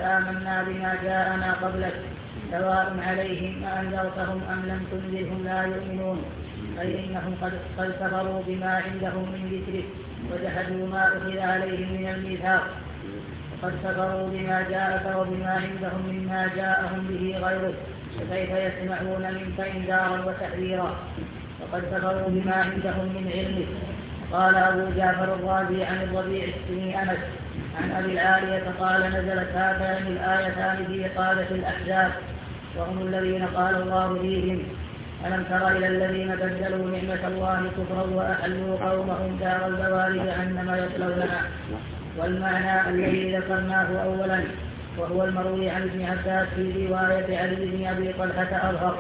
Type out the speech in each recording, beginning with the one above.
آمنا بما جاءنا قبلك سواء عليهم أأنذرتهم أم لم تنذرهم لا يؤمنون أي إنهم قد كفروا بما عندهم من ذكره وجحدوا ما أخذ عليهم من الميثاق وقد كفروا بما جاءك وبما عندهم مما جاءهم به غيره فكيف يسمعون منك إنذارا وتحذيرا وقد كفروا بما عندهم من علمه. قال أبو جعفر الرازي عن الربيع بن أنس عن أبي العالية قال نزلت هاتان الآيتان في قادة الأحزاب وهم الذين قال الله فيهم ألم تر إلى الذين بدلوا نعمة الله كفرا وأحلوا قومهم دار البوار جهنم يصلونها. والمعنى الذي ذكرناه أولا وهو المروي عن ابن عباس في رواية علي بن أبي طلحة أظهر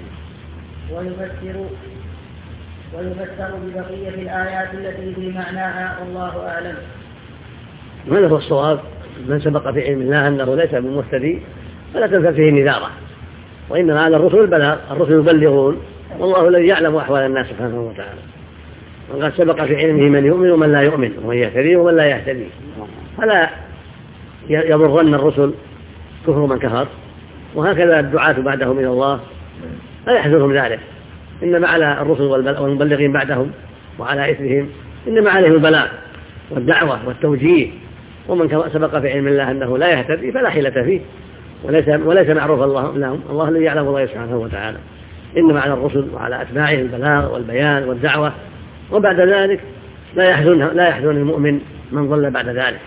ويفسر ببقية الآيات التي في معناها والله أعلم. هذا هو الصواب. من سبق في علم الله أنه ليس بمهتدي فلا تنفع فيه نذارة، وإنما على الرسل البلاغ. الرسل يبلغون والله الذي يعلم أحوال الناس سبحانه وتعالى، وقد سبق في علمه من يؤمن ومن لا يؤمن ومن يهتدي ومن لا يهتدي، فلا يضرن الرسل كفر من كفر، وهكذا الدعاة بعدهم إلى الله لا يحزنهم ذلك. إنما على الرسل والمبلغين بعدهم وعلى إثرهم إنما عليهم البلاغ والدعوة والتوجيه. ومن سبق في علم الله أنه لا يهتدي فلا حيلة فيه وليس معروف الله الذي يعلم الله سبحانه وتعالى. إنما على الرسل وعلى أتباعهم البلاغ والبيان والدعوة، وبعد ذلك لا يحزن المؤمن من ضل بعد ذلك،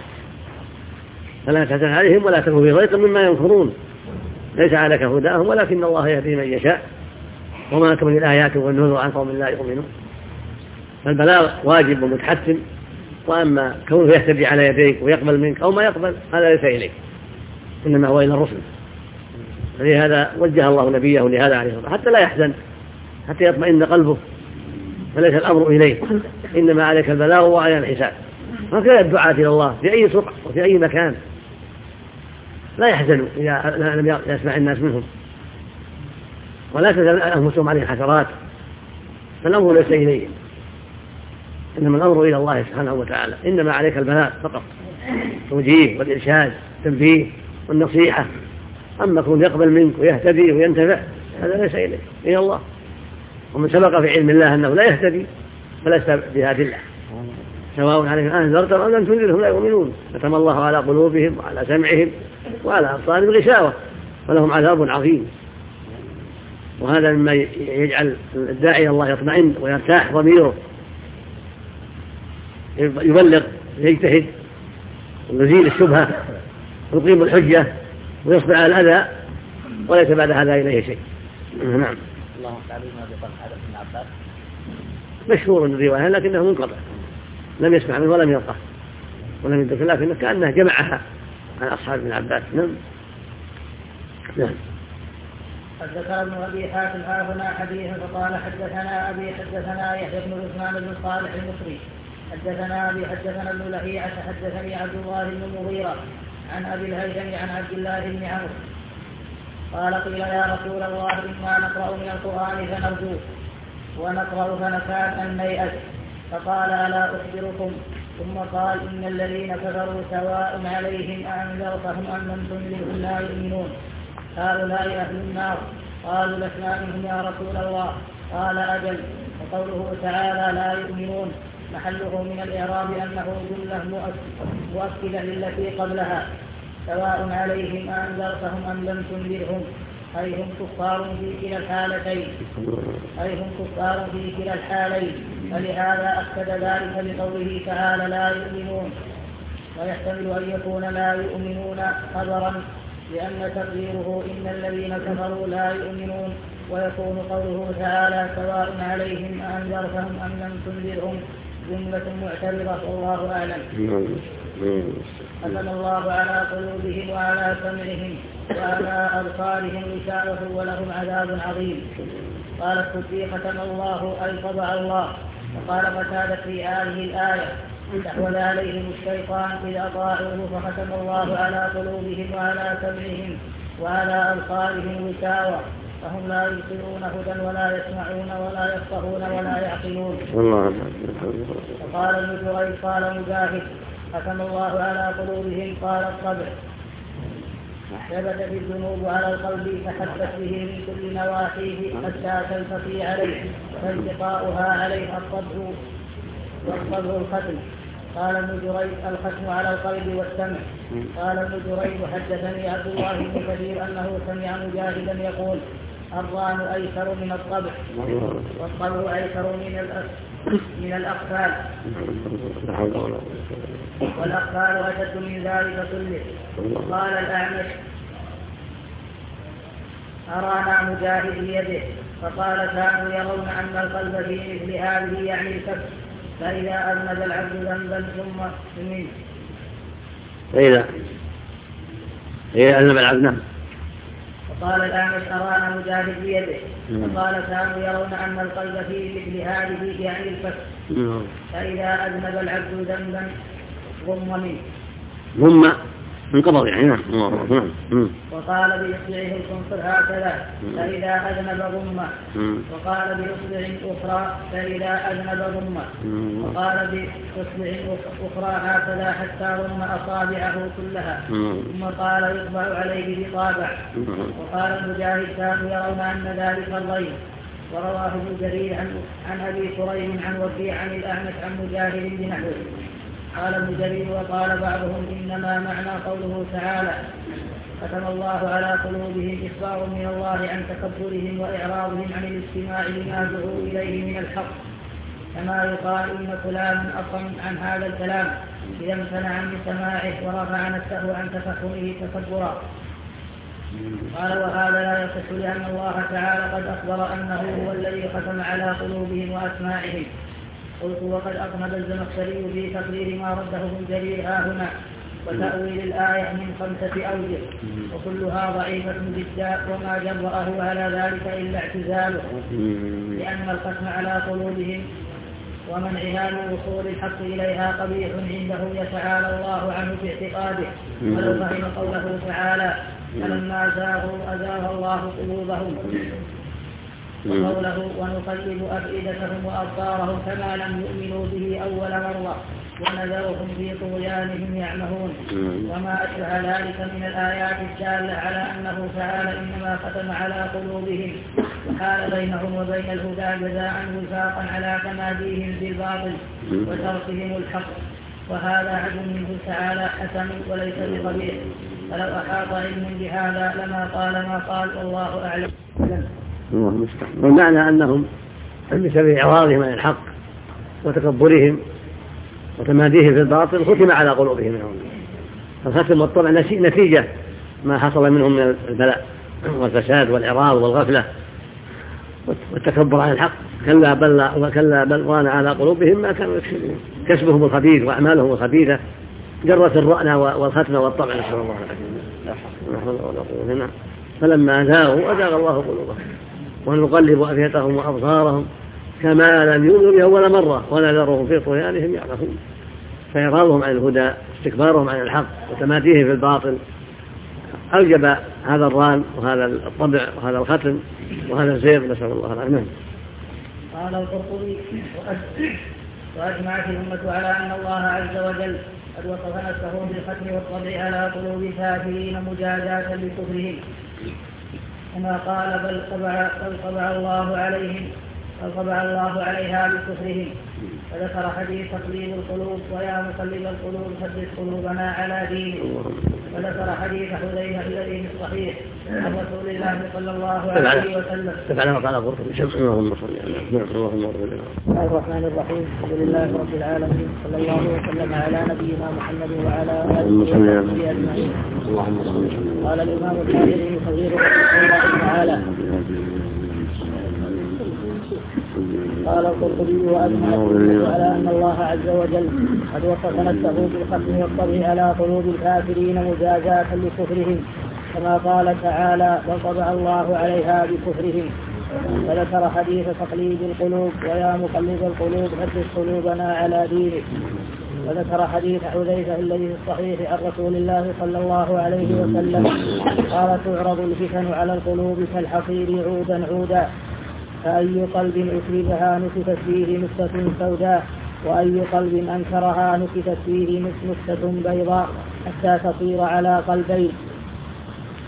فلا تحزن عليهم ولا تكن في ضيق مما ينكرون. ليس عليك هداهم ولكن الله يهدي من يشاء وما لكم من الآيات والنذر عن قوم لا يؤمنون. فالبلاغ واجب ومتحتم، وأما كونه يهتدي على يديك ويقبل منك أو ما يقبل هذا ليس إليك، إنما هو إلى الرسل. فلهذا وجه الله نبيه لهذا عليه الصلاة حتى لا يحزن، حتى يطمئن قلبه، فليس الأمر إليه، إنما عليك البلاغ وعلى الحساب. هكذا الدعاة إلى الله في أي سطح وفي أي مكان لا يحزنوا إذا لم يسمع الناس منهم، ولا تزال أنفسهم عليه حسرات، فالأمر ليس إليه، إنما الأمر إلى الله سبحانه وتعالى. إنما عليك البلاغ فقط، توجيه والإرشاد والتنبيه والنصيحة. أما كون يقبل منك ويهتدي وينتفع هذا ليس إليه، إلى الله. ومن سبق في علم الله أنه لا يهتدي فلست بهاد الله، سواء عليهم أنذرتهم أم لم تنذرهم لا يؤمنون. ختم الله على قلوبهم وعلى سمعهم وعلى أبصارهم غشاوة ولهم عذاب عظيم. وهذا مما يجعل الداعي إلى الله يطمئن ويرتاح ضميره، يبلغ يجتهد ويزيل الشبهة ويقيم الحجة ويصبر على الأذى وليس بعد هذا إليه شيء. نعم. الله تعالى ما بقى هذا ابن عباس مشهور الرواية لكنه منقطع، لم يسمع منه ولم يلقه ولم يدرك، لكنه كأنه جمعها عن أصحاب ابن عباس. نعم. ذكر ابن أبي حاتم هنا حديثا فقال حدثنا أبي حدثنا يحيى بن عثمان بن صالح المصري حدثنا أبي حدثنا ابن لهيعة حدثني عبد الله بن المغيرة عن أبي الهيثم عن عبد الله بن عمرو قال قيل يا رسول الله إنا نقرأ من القرآن فنرجوه ونقرأ فنكاد أن نيأس، فقال ألا أخبركم؟ ثم قال إن الذين كفروا سواء عليهم أأنذرتهم أم لم تنذرهم لا يؤمنون، هؤلاء أهل النار. قالوا لسنا منهم يا رسول الله، قال أجل. وقوله تعالى لا يؤمنون محله من الإعراب أنه جملة مؤكدة للتي قبلها، سواء عليهم أنذرتهم أم لم تنذرهم، أي هم كفار في كلا الحالين، فلهذا أكد ذلك بقوله تعالى لا يؤمنون. ويحتمل أن يكون لا يؤمنون خبرا لأن تقديره إن الذين كفروا لا يؤمنون، ويكون قوله تعالى سواء عليهم أنذرتهم أم لم تنذرهم جملة معتبرة والله أعلم. ختم الله على قلوبهم وعلى سمعهم وعلى أبصارهم غشاوة ولهم عذاب عظيم. قال السدي ختم الله أي طبع الله. وقال قتادة في هذه الآية استحوذ عليهم الشيطان إذ أطاعوه فختم الله على قلوبهم وعلى سمعهم وعلى أبصارهم غشاوة فهم لا يبصرون هدى ولا يسمعون ولا يفقهون ولا يعقلون. وقال ابن جريج قال مجاهد ختم الله على قلوبهم قال الطبع. ثبتت الذنوب على القلب فحبت به من كل نواحيه حتى تلتقي عليه، فالتقاؤها عليه الطبع الختم. قال ابن جريج: الختم على القلب والسمع. قال ابن جريج: حدثني عبد الله بن كثير أنه سمع مجاهدا يقول: الران أيسر من الطبع، والطبع أيسر من الأقفال، والأقفال أشد من ذلك كله. قال الأعمش: أرانا مجاهد بيده، فقال: كانوا يرون أن القلب في مثل هذه يعني الكف، فإذا أذنب العبد ذنبا ثم منه. فإذا أذنب العبد. فقال الأعمش: أرانا مجاهد بيده، فقال: كانوا يرون أن القلب في مثل هذه يعني الكف، فإذا أذنب العبد ذنبا غم منه. انقبض يعني. نعم. وقال بإصبعه القنصر هكذا فإذا أذنب غمة، وقال بإصبع أخرى فإذا أذنب غمة، وقال بإصبع أخرى هكذا حتى غم أصابعه كلها، ثم قال يطبع عليه بطابع. وقال المجاهد: كانوا يرون أن ذلك الضيف. ورواه ابن جرير عن أبي كريم عن وكيع عن الأعمش عن مجاهد بنحوه. قال ابن جرير: وقال بعضهم إنما معنى قوله تعالى: ختم الله على قلوبهم إخبار من الله عن تكبرهم وإعراضهم عن الاستماع لما دعوا إليه من الحق، كما يقال إن فلان أصم عن هذا الكلام إذا امتنع من سماعه ورفع نفسه عن تفهمه تكبرا. قال: وهذا لا يصح لأن الله تعالى قد أخبر أنه هو الذي ختم على قلوبهم وأسماعهم. قلت: وقد أقنب الزمخشري في تقرير ما رده ابن جرير هنا وتأويل الآية من 5 أوجه، وكلها ضعيفة جدا، وما جرأه على ذلك إلا اعتزاله، لأن الختم على قلوبهم ومنعها من وصول الحق إليها قبيح عنده يتعالى الله عنه في اعتقاده. ولو فهم قوله تعالى: فلما زاغوا أزاغ الله قلوبهم، وقوله: ونقلب أفئدتهم وأبصارهم كما لم يؤمنوا به أول مرة ونذرهم في طغيانهم يعمهون، وما أشبه ذلك من الآيات الدالة على أنه تعالى إنما ختم على قلوبهم وحال بينهم وبين الهدى جزاء وفاقا على تماديهم بالباطل وتركهم الحق، وهذا عدل منه تعالى حسن وليس بقبيح. فلو أحاط علم بهذا لما قال ما قال، والله أعلم. والمعنى أنهم بسبب إعراضهم عن الحق وتكبرهم وتماديهم في الباطل ختم على قلوبهم. الختم والطبع نتيجة ما حصل منهم من البلاء والفساد والإعراض والغفلة والتكبر عن الحق. كلا بل ران على قلوبهم ما كانوا يكسبون. كسبهم الخبيث وأعمالهم الخبيثة جرت الرأن والختم والطبع، نسأل الله العافية. فلما زاغوا أزاغ الله قلوبهم، ونقلب أفئدتهم وأبصارهم كما لم يؤمنوا به أول مرة ونذرهم في طغيانهم يعمهون. فإعراضهم عن الهدى، استكبارهم عن الحق، وتماديهم في الباطل أوجب هذا الران وهذا الطبع وهذا الختم وهذا الزيغ، نسأل الله العافية. قال القرطبي: وأجمعت الأمة على أن الله عز وجل قد وصف نفسه بالختم والطبع على قلوب الكافرين مجازاة لكفرهم، كما قال: بل طبع الله عليها بكفرهم. فذكر حديث تقليب القلوب: ويا مقلب القلوب ثبت قلوبنا على دينك. وذكر حديث حذيفة الذي في الصحيح عن رسول الله صلى الله عليه وسلم. تفعل ما قال القرطبي. اللهم صل على الله الرحمن الرحيم. الحمد لله رب العالمين، صلى الله وسلم على نبينا محمد وعلى آله وصحبه أجمعين. قال الإمام الحافظ صغير رحمه الله تعالى: قال القرطبي: وأجمعت على أن الله عز وجل قد وصف نفسه بالختم والطبع على قلوب الكافرين مجازاة لكفرهم، كما قال تعالى: بل طبع الله عليها بكفرهم. فذكر حديث تقليد القلوب: ويا مقلب القلوب ثبت قلوبنا على دينك. وذكر حديث حذيفة الذي في الصحيح عن رسول الله صلى الله عليه وسلم قال: تعرض الفتن على القلوب كالحصير عودا عودا، فأي قلب أشربها نكتت فيه نكتة سوداء، وأي قلب أنكرها نكتت فيه نكتة بيضاء، حتى تصير على قلبين.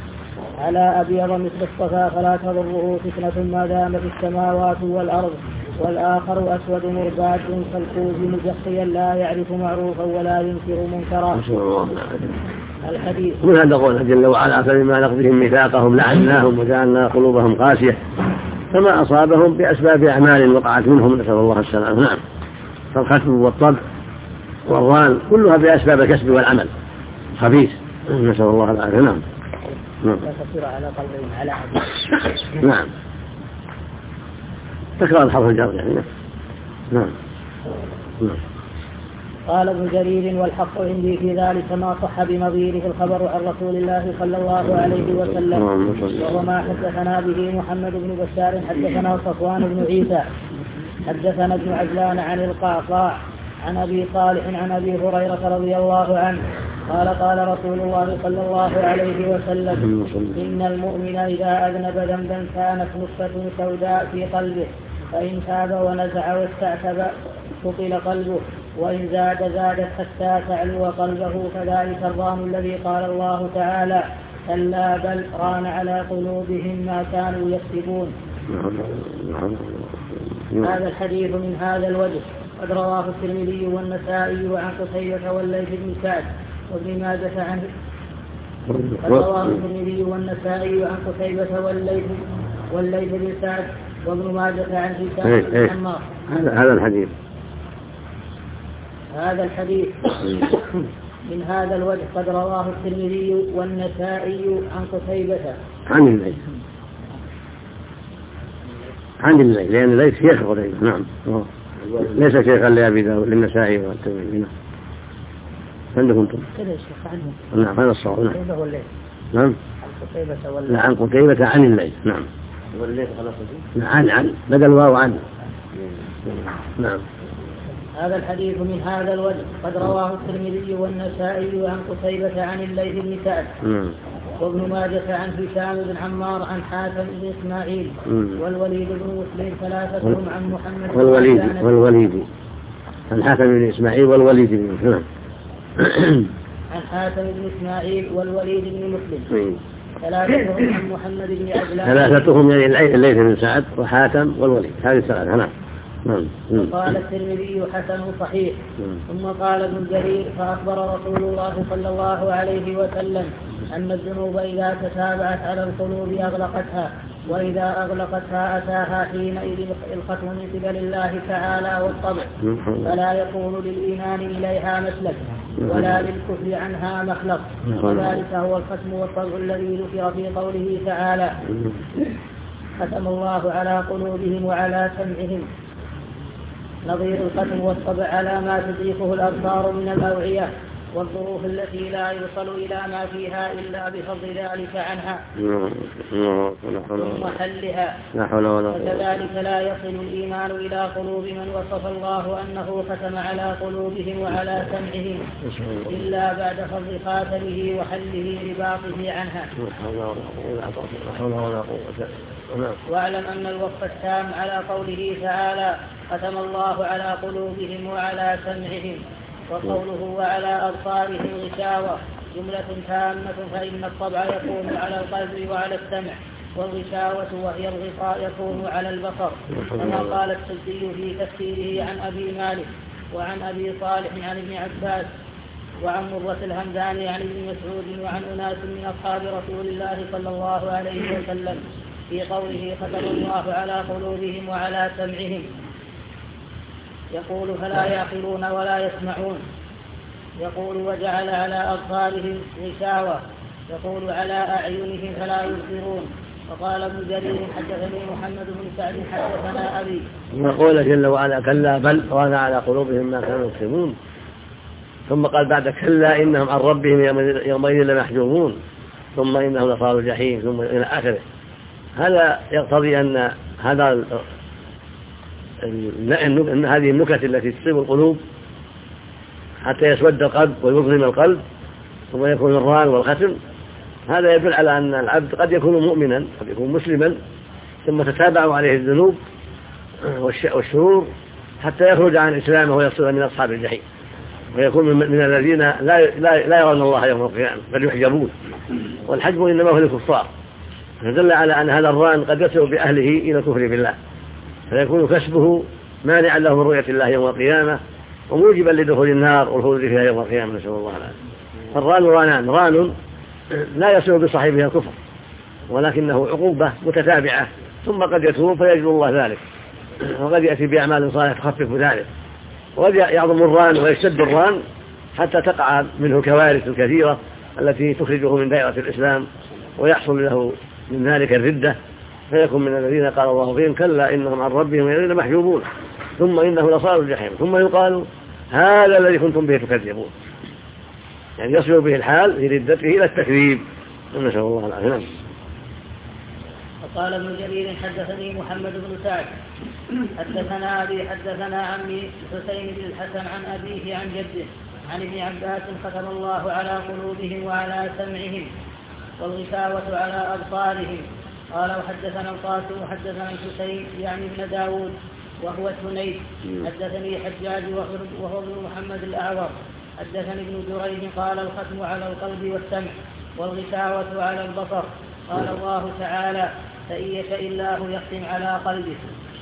على أبيض مثل الصفا فلا تضره فتنة ما دامت السماوات والأرض، والآخر أسود مرباد كالكوز مجخيا لا يعرف معروفا ولا ينكر منكرا. الحديث. من هذا قوله جل وعلا فبما نقضهم ميثاقهم لعناهم وجعلنا قلوبهم قاسية، فما أصابهم بأسباب أعمال وقعت منهم، نسأل الله السلامة. نعم. فالختم والطبع والران كلها بأسباب الكسب والعمل خبيث، نسأل الله العافية. نعم. على قلبهم على نعم. تكرار الحرف الجر يعني. نعم. نعم. قال ابن جرير والحق عندي في ذلك ما صح بنظيره الخبر عن رسول الله صلى الله عليه وسلم، وهو ما حدثنا به محمد بن بشار حدثنا صفوان بن عيسى حدثنا ابن عجلان عن القعقاع عن أبي صالح عن أبي هريرة رضي الله عنه قال قال رسول الله صلى الله عليه وسلم إن المؤمن إذا أذنب ذنبا كانت نقطة سوداء في قلبه، فإن تاب ونزع واستعتب فطل قلبه، وإن زادت حتى تعلو قلبه، فذلك الران الذي قال الله تعالى كلا بل ران على قلوبهم ما كانوا يكسبون. هذا الحديث من هذا الوجه قد رواه الترمذي والنسائي عن قتيبة والليث بن سعد وابن ماجه عنه. قد رواه الترمذي والنسائي عن قتيبة والليث بن سعد وابن ماجه عن هشام بن عمار. هذا الحديث من هذا الوجه قد رواه الترمذي والنسائي عن قتيبة عن الليل لأن الليل شيخ قتيبة. نعم. ليس شيخا لأبي داود للنسائي والترمذي. عندكم انتم كذا شيخ عنهم. نعم هذا الصواب. نعم. نعم. عن قتيبة عن الليل. نعم. والليل عن بدل واو عن. نعم. هذا الحديث من هذا الوجه قد رواه الترمذي والنسائي عن قتيبة عن الليث بن سعد وابن ماجه عن هشام بن عمار عن حاتم بن إسماعيل والوليد بن مسلم ثلاثتهم عن محمد والوليد عن حاتم بن إسماعيل والوليد بن مسلم عن حاتم بن إسماعيل والوليد بن مسلم ثلاثتهم عن محمد بن عجلان. ثلاثتهم يعني الليث بن سعد وحاتم والوليد، هذه الثلاثة. نعم. وقال الترمذي حسن صحيح. ثم قال ابن جرير فأخبر رسول الله صلى الله عليه وسلم أن الذنوب إذا تتابعت على القلوب أغلقتها، وإذا أغلقتها أتاها حينئذ الختم من قبل الله تعالى والطبع، فلا يكون للإيمان إليها مسلك ولا للكفر عنها مخلق، وذلك هو الختم والطبع الذي ذكر في قوله تعالى ختم الله على قلوبهم وعلى سمعهم، نظير الختم والطبع على ما تدركه الأبصار من الأوعية والظروف التي لا يوصل إلى ما فيها إلا بفضل ذلك عنها ثم حلها. وكذلك لا يصل الإيمان إلى قلوب من وصف الله أنه ختم على قلوبهم وعلى سمعهم إلا بعد فضل خاتمه وحله رباطه عنها. واعلم أن الوصف التام على قوله تعالى ختم الله على قلوبهم وعلى سمعهم، وقوله وعلى أبصارهم غشاوة جملة تامة، فإن الطبع يكون على القلب وعلى السمع، والغشاوة وهي الغطاء يكون على البصر، كما قال السدي في تفسيره عن أبي مالك وعن أبي صالح عن ابن عباس وعن مرة الهمداني عن ابن مسعود وعن أناس من أصحاب رسول الله صلى الله عليه وسلم في قوله ختم الله على قلوبهم وعلى سمعهم، يقول فلا يعقلون ولا يسمعون، يقول وجعل على أبصارهم غشاوة، يقول على أعينهم فلا يبصرون. وقال ابن جرير حدثني محمد بن سعد حدثنا أبي. وقال جل وعلا كلا بل ران على قلوبهم ما كانوا يكسبون، ثم قال بعد كلا إنهم عن ربهم يومئذ لمحجوبون، ثم إنهم لصالوا الجحيم، ثم إلى آخره. هذا يقتضي أن هذه النكت التي تصيب القلوب حتى يسود القلب ويظلم القلب ثم يكون الران والختم، هذا يدل على أن العبد قد يكون مؤمنا قد يكون مسلما ثم تتابع عليه الذنوب والشرور حتى يخرج عن إسلامه ويصير من أصحاب الجحيم، ويكون من الذين لا يرون الله يوم القيامة بل يحجبون، والحجب إنما هو للكفار فدل على أن هذا الران قد يصل بأهله إلى الكفر بالله، فيكون كسبه مانعا له من رؤية الله يوم القيامة وموجبا لدخول النار والخلود فيها يوم القيامة، نسأل الله العافية. فالران رانان، ران لا يصل بصاحبها الكفر ولكنه عقوبة متتابعة، ثم قد يتوب فيجزي الله ذلك، وقد يأتي بأعمال صالحة تخفف ذلك، وقد يعظم الران ويشتد الران حتى تقع منه كوارث كثيرة التي تخرجه من دائرة الإسلام ويحصل له من ذلك الردة، فيكون من الذين قال الله فيهم كلا إنهم عن ربهم يومئذ محجوبون ثم إنه لصال الجحيم ثم يقال هذا الذي كنتم به تكذبون، يعني يصل به الحال في ردته إلى التكذيب، نسأل الله العافية. وقال ابن جرير حدثني محمد بن سعد حدثنا أبي حدثنا عمي حسين بن الحسن عن أبيه عن جده عن ابن عباس ختم الله على قلوبهم وعلى سمعهم والغشاوة على أبصارهم. قال وحدثنا القاسم وحدثنا الحسين يعني ابن داود وهو الثنيد حدثني حجاج وهو ابن محمد الأعور حدثني ابن جريج قال الختم على القلب والسمع والغشاوة على البصر. قال الله تعالى فإن يشاء الله يختم على قلبه.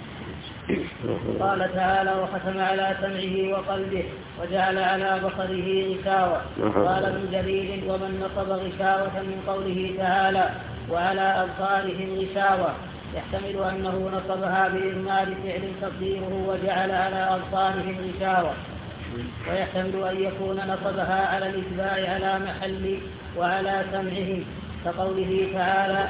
قال تعالى وختم على سمعه وقلبه وجعل على بصره غشاوة. قال ابن جرير ومن نصب غشاوة من قوله تعالى وعلى أبصارهم غشاوة يحتمل أنه نصبها بإضمار فعل تقديره وجعل على أبصارهم غشاوة، ويحتمل أن يكون نصبها على الإتباع على محل وعلى سمعهم كقوله تعالى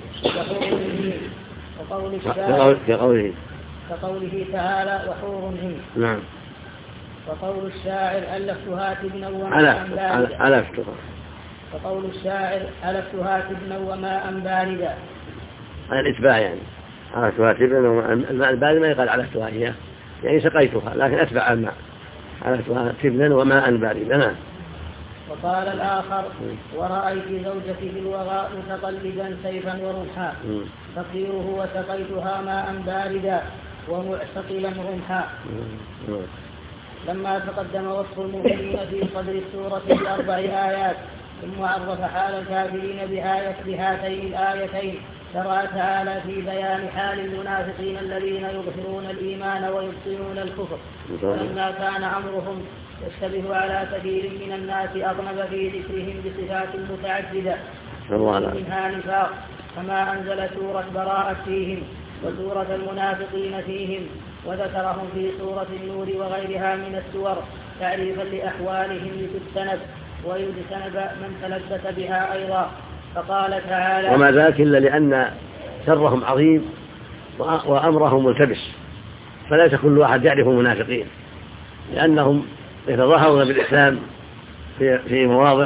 كقوله تعالى وحور عين. نعم. وقول الشاعر ألفتها تبنا وماء باردا. وقول الشاعر ألفتها تبنا وماء باردا. على الإتباع يعني ألفتها تبنا وماء البارد ما يقال ألفتها هي يعني سقيتها لكن أتبع الماء ألفتها تبنا وماء باردا. نعم. وقال الآخر ورأيت زوجتي في الوغاء متقلدا سيفا ورمحا تطيره وسقيتها ماء باردا ومعتقلا رمحا. لما تقدم وصف المؤمنين في صدر السورة ب4 آيات ثم عرف حال الكافرين بهاتين الآيتين شرع تعالى في بيان حال المنافقين الذين يظهرون الإيمان ويبطنون الكفر، ولما كان أمرهم يشتبه على كثير من الناس أغلب في ذكرهم بصفات متعددة منها نفاق، كما أنزل سورة براءة فيهم وسورة المنافقين فيهم وذكرهم في سورة النور وغيرها من السور تعريفا لأحوالهم لتجتنب ويجتنب من تلبس بها أيضا. فقال تعالى وما ذاك إلا لأن شرهم عظيم وأمرهم ملتبس، فليس كل واحد يعرف المنافقين لأنهم يتظاهرون بالإسلام في مواضع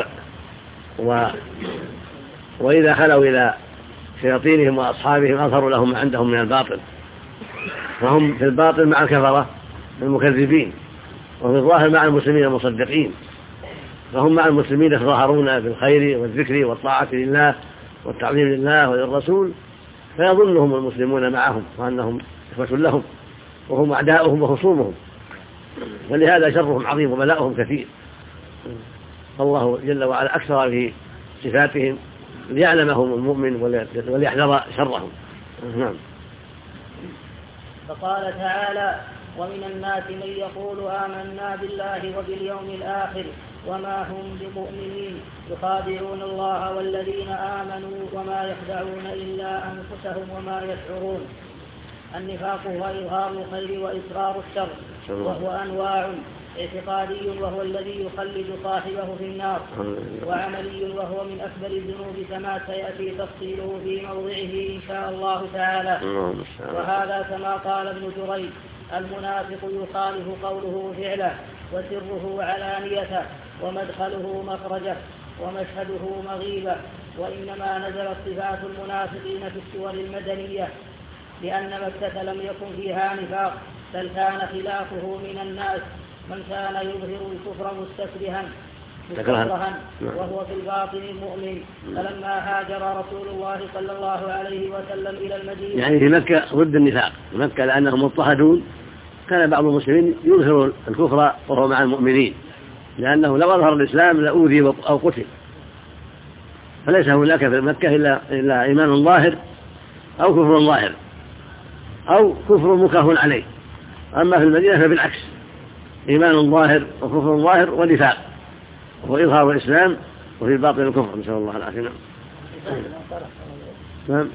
وإذا خلوا إلى شياطينهم وأصحابهم أظهروا لهم ما عندهم من الباطل، فهم في الباطل مع الكفرة المكذبين وفي الظاهر مع المسلمين المصدقين، فهم مع المسلمين يتظاهرون بالخير والذكر والطاعة لله والتعظيم لله وللرسول، فيظنهم المسلمون معهم وأنهم إخوة لهم وهم أعداؤهم وخصومهم، ولهذا شرهم عظيم وبلاؤهم كثير. الله جل وعلا أكثر في صفاتهم ليعلمهم المؤمن وليحذر شرهم. نعم. فقال تعالى ومن الناس من يقول آمنا بالله وباليوم الآخر وما هم بمؤمنين يخادعون الله والذين آمنوا وما يخدعون إلا أنفسهم وما يشعرون. النفاق هو إظهار الخير وإسرار الشر، وهو أنواع: اعتقادي وهو الذي يخلد صاحبه في النار، وعملي وهو من أكبر الذنوب كما سيأتي تفصيله في موضعه إن شاء الله تعالى. وهذا كما قال ابن جريج المنافق يخالف قوله فعله وسره علانيته ومدخله مخرجه ومشهده مغيبه. وإنما نزلت صفات المنافقين في السور المدنية لأن مكة لم يكن فيها نفاق، بل كان خلافه من الناس من كان يظهر الكفر مستكرها وهو في الباطن المؤمن. فلما هاجر رسول الله صلى الله عليه وسلم إلى المدينة يعني في مكة ضد النفاق، في مكة لأنهم مضطهدون كان بعض المسلمين يظهر الكفر وهو مع المؤمنين، لأنه لو أظهر الإسلام لأوذي أو قتل، فليس هناك في مكة إلا إيمان ظاهر أو كفر ظاهر أو كفر مكره عليه. أما في المدينة فبالعكس، إيمان ظاهر وكفر ظاهر ونفاق، وهو إظهار الإسلام وفي باطن الكفر، نسأل الله العافية. نعم.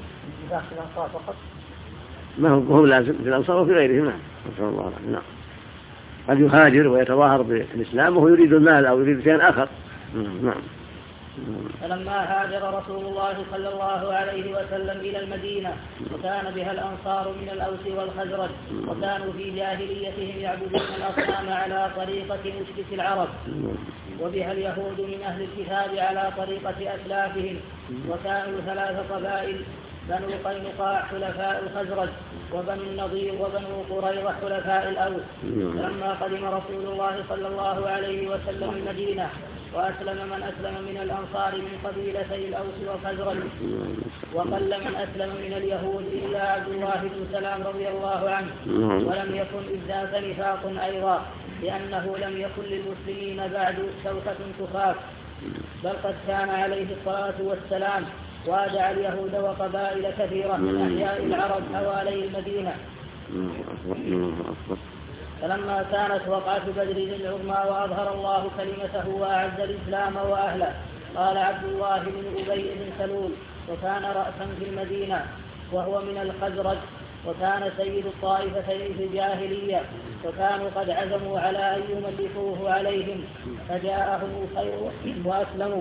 ما هو لازم في الأنصار وفي غيرهم. نعم، نسأل الله العافية. نعم. قد يهاجر ويتظاهر بالإسلام وهو يريد المال أو يريد شيئا آخر. نعم. فلما هاجر رسول الله صلى الله عليه وسلم إلى المدينة وكان بها الأنصار من الأوس والخزرج، وكانوا في جاهليتهم يعبدون الأصنام على طريقة مشرك العرب، وبها اليهود من أهل الكتاب على طريقة أسلافهم، وكانوا 3 قبائل: بنو قينقاع حلفاء الخزرج، وبنو النضير وبنو قريظة حلفاء الأوس. فلما قدم رسول الله صلى الله عليه وسلم المدينة وأسلم من أسلم من الأنصار من قبيلتي الأوس والخزرج، وقل من أسلم من اليهود إلا عبد الله بن سلام رضي الله عنه، ولم يكن إذ ذاك نفاق أيضا، لأنه لم يكن للمسلمين بعد شوكة تخاف، بل قد كان عليه الصلاة والسلام وادع اليهود وقبائل كثيرة من أحياء العرب حوالي المدينة. فلما كانت وقعة بدر العظمى وأظهر الله كلمته وأعز الإسلام وأهله، قال عبد الله بن أبي بن سلول، وكان رأسا في المدينة وهو من الخزرج، وكان سيد الطائفتين في الجاهلية، وكانوا قد عزموا على أن يملكوه عليهم، فجاءهم الخير وأسلموا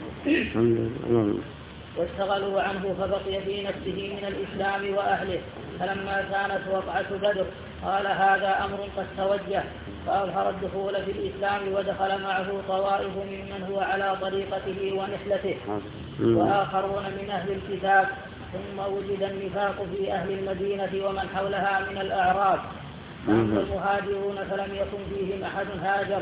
واشتغلوا عنه، فبقي في نفسه من الإسلام وأهله. فلما كانت وقعة بدر قال: هذا أمر قد توجه، فأظهر الدخول في الإسلام، ودخل معه طوائف ممن هو على طريقته ونحلته وآخرون من أهل الكتاب. ثم وجد النفاق في أهل المدينة ومن حولها من الأعراب، فأما المهاجرون فلم يكن فيهم أحد هاجر،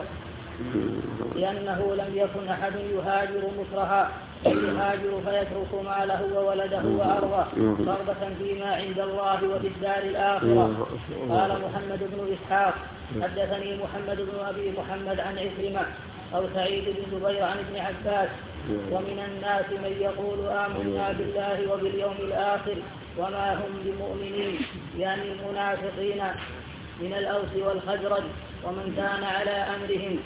لأنه لم يكن أحد يهاجر مكرها، يهاجر فيترك ماله وولده وأرضه رغبة فيما عند الله وفي الدار الآخرة. قال محمد بن إسحاق: حدثني محمد بن أبي محمد عن عكرمة أو سعيد بن جبير عن ابن عباس: ومن الناس من يقول آمنا بالله وباليوم الآخر وما هم بمؤمنين، يعني المنافقين من الأوس والخزرج ومن كان على أمرهم.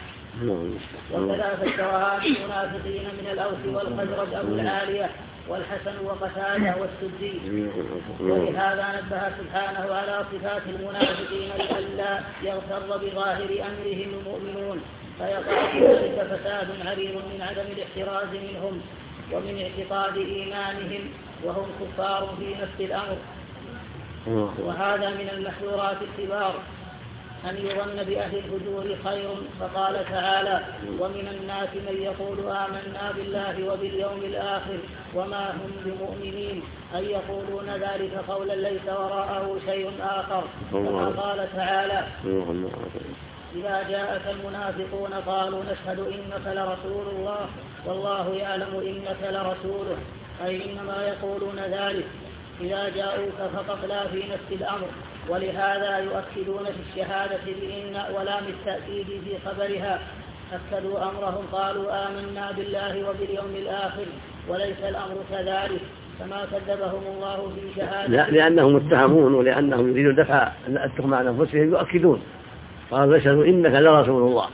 وكذا فسرها بالمنافقين من الأوس والخزرج أبو العالية والحسن وقتادة والسدي. ولهذا نبه سبحانه على صفات المنافقين لئلا يغتر بظاهر أمرهم المؤمنون، فيقع في ذلك فساد عريض من عدم الاحتراز منهم ومن اعتقاد إيمانهم وهم كفار في نفس الأمر. وهذا من المحذورات الكبار أن يظن بأهل الفجور خير، فقال تعالى: ومن الناس من يقول آمنا بالله وباليوم الآخر وما هم بمؤمنين، أن يقولون ذلك قولا ليس وراءه شيء آخر، كما قال تعالى: إذا جاءك المنافقون قالوا نشهد إنك لرسول الله والله يعلم إنك لرسوله، أي إنما يقولون ذلك إذا جاءوك فقط لا في نفس الأمر. ولهذا يؤكدون في الشهادة بإن ولام التأكيد في خبرها، أكدوا أمرهم قالوا آمنا بالله وباليوم الآخر، وليس الأمر كذلك، كما كذبهم الله في شهادة. لأنهم متهمون ولأنهم يريدون دفع التهمة عن أنفسهم يؤكدون، قالوا يشهدوا إنك لرسول الله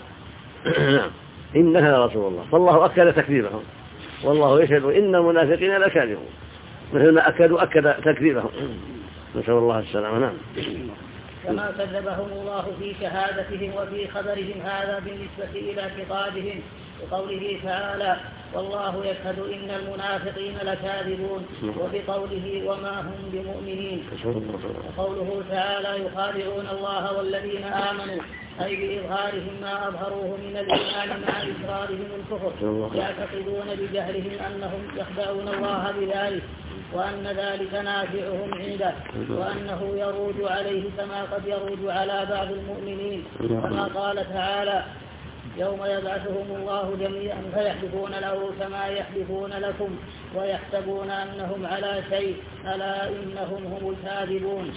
إنك لرسول الله، فالله أكد تكذيبهم، والله يشهد إن المنافقين لكاذبون، مثل ما أكدوا أكد تكذيبهم، نسأل الله السلامة. نعم. كما كذبهم الله في شهادتهم وفي خبرهم هذا بالنسبة إلى اعتقادهم، وقوله تعالى: والله يشهد إن المنافقين لكاذبون، وبقوله وما هم بمؤمنين. وقوله تعالى: يخادعون الله والذين آمنوا، أي بإظهارهم ما أظهروه من الإيمان مع إسرارهم الكفر، يعتقدون بجهلهم أنهم يخدعون الله بذلك، وأن ذلك نافعهم عنده، وأنه يرود عليه كما قد يرود على بعض المؤمنين، كما قال تعالى: يوم يبعثهم الله جميعا فيحلفون له كما يحلفون لكم ويحسبون أنهم على شيء، ألا إنهم هم الكاذبون.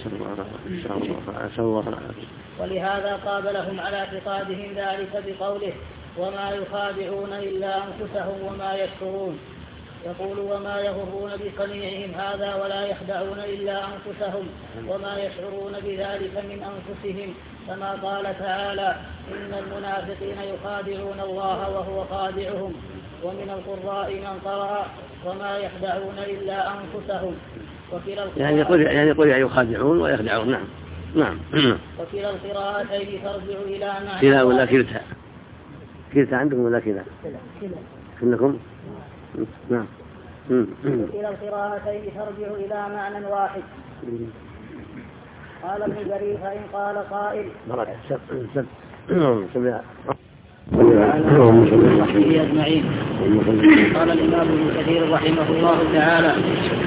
ولهذا قابلهم على اعتقادهم ذلك بقوله: وما يخادعون إلا أنفسهم وما يشعرون. يقول وما يغرون بصنيعهم هذا ولا يخدعون إلا أنفسهم وما يشعرون بذلك من أنفسهم، كما قال تعالى إن المنافقين يخادعون الله وهو خادعهم. ومن القراء من قرأ وما يخدعون إلا أنفسهم. يعني يقول يخادعون ويخدعون. نعم نعم. وكلا القراءتين ترجع إلى معنى كلا ولا كلتا؟ كلتا عندكم ولا كلا؟ كلكم؟ نعم. وكلا القراءتين ترجع إلى معنى واحد. قال ابن جرير فإن قال قائل أجمعين. قال الإمام ابن كثير رحمه الله تعالى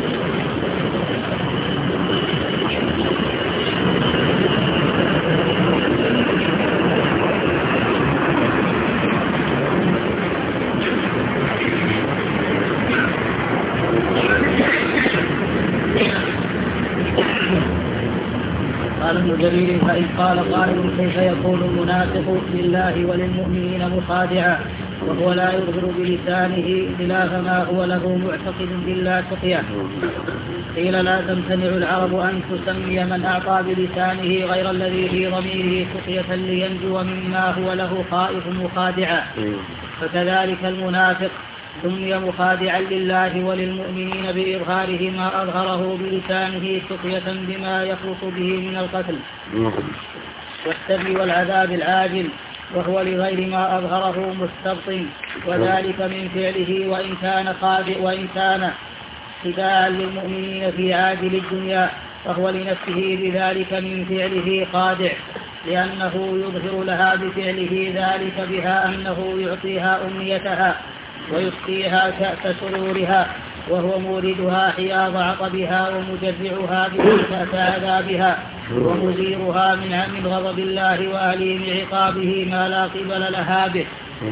جرير فإن قال قائل كيف يكون المنافق لله وللمؤمنين مخادعا وهو لا يظهر بلسانه خلاف ما هو له معتقد بالله تقيا؟ قيل لا تمتنع العرب أن تسمي من أعطى بلسانه غير الذي في ضميره تقية لينجو مما هو له خائف مخادعا، فكذلك المنافق سمي مخادعا لله وللمؤمنين بإظهاره ما أظهره بلسانه تقية بما يخلص به من القتل والسبي والعذاب العاجل، وهو لغير ما أظهره مستبطن، وذلك من فعله وإن كان خداعا للمؤمنين في عاجل الدنيا، فهو لنفسه بذلك من فعله خادع، لأنه يظهر لها بفعله ذلك بها أنه يعطيها أمنيتها ويسقيها كأس سرورها، وهو موردها حياض عطبها ومجرعها بكأس عذابها ومزيرها من غضب الله وأليم عقابه ما لا قبل لها به.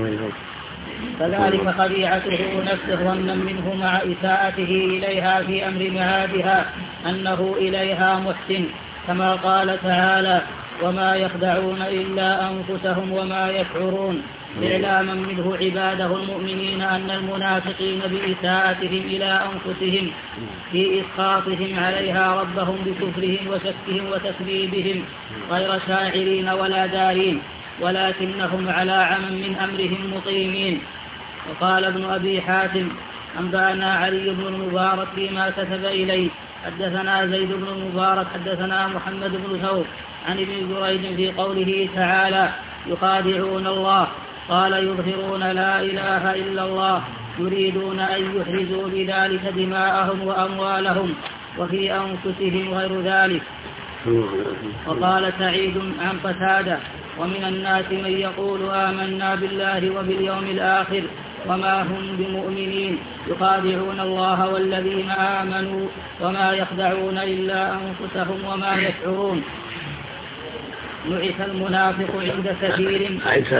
كذلك خديعته نفسه ظنا منه مع إساءته إليها في أمر معادها أنه إليها محسن، كما قال تعالى وما يخدعون إلا أنفسهم وما يشعرون، إعلاما منه عباده المؤمنين أن المنافقين بإساءتهم إلى أنفسهم في إسخاطهم عليها ربهم بكفرهم وشكهم وتكذيبهم غير شاعرين ولا دارين، ولكنهم على عمى من أمرهم مقيمين. وقال ابن أبي حاتم أنبأنا علي بن المبارك فيما كتب إليه حدثنا زيد بن المبارك حدثنا محمد بن ثور عن ابن جريج في قوله تعالى يخادعون الله، قال يظهرون لا إله إلا الله يريدون أن يحرزوا بذلك دماءهم وأموالهم وفي أنفسهم غير ذلك. وقال سعيد عن قتادة ومن الناس من يقول آمنا بالله وباليوم الآخر وما هم بمؤمنين يخادعون الله والذين آمنوا وما يخدعون إلا أنفسهم وما يشعرون. نعت المنافق عند كثير.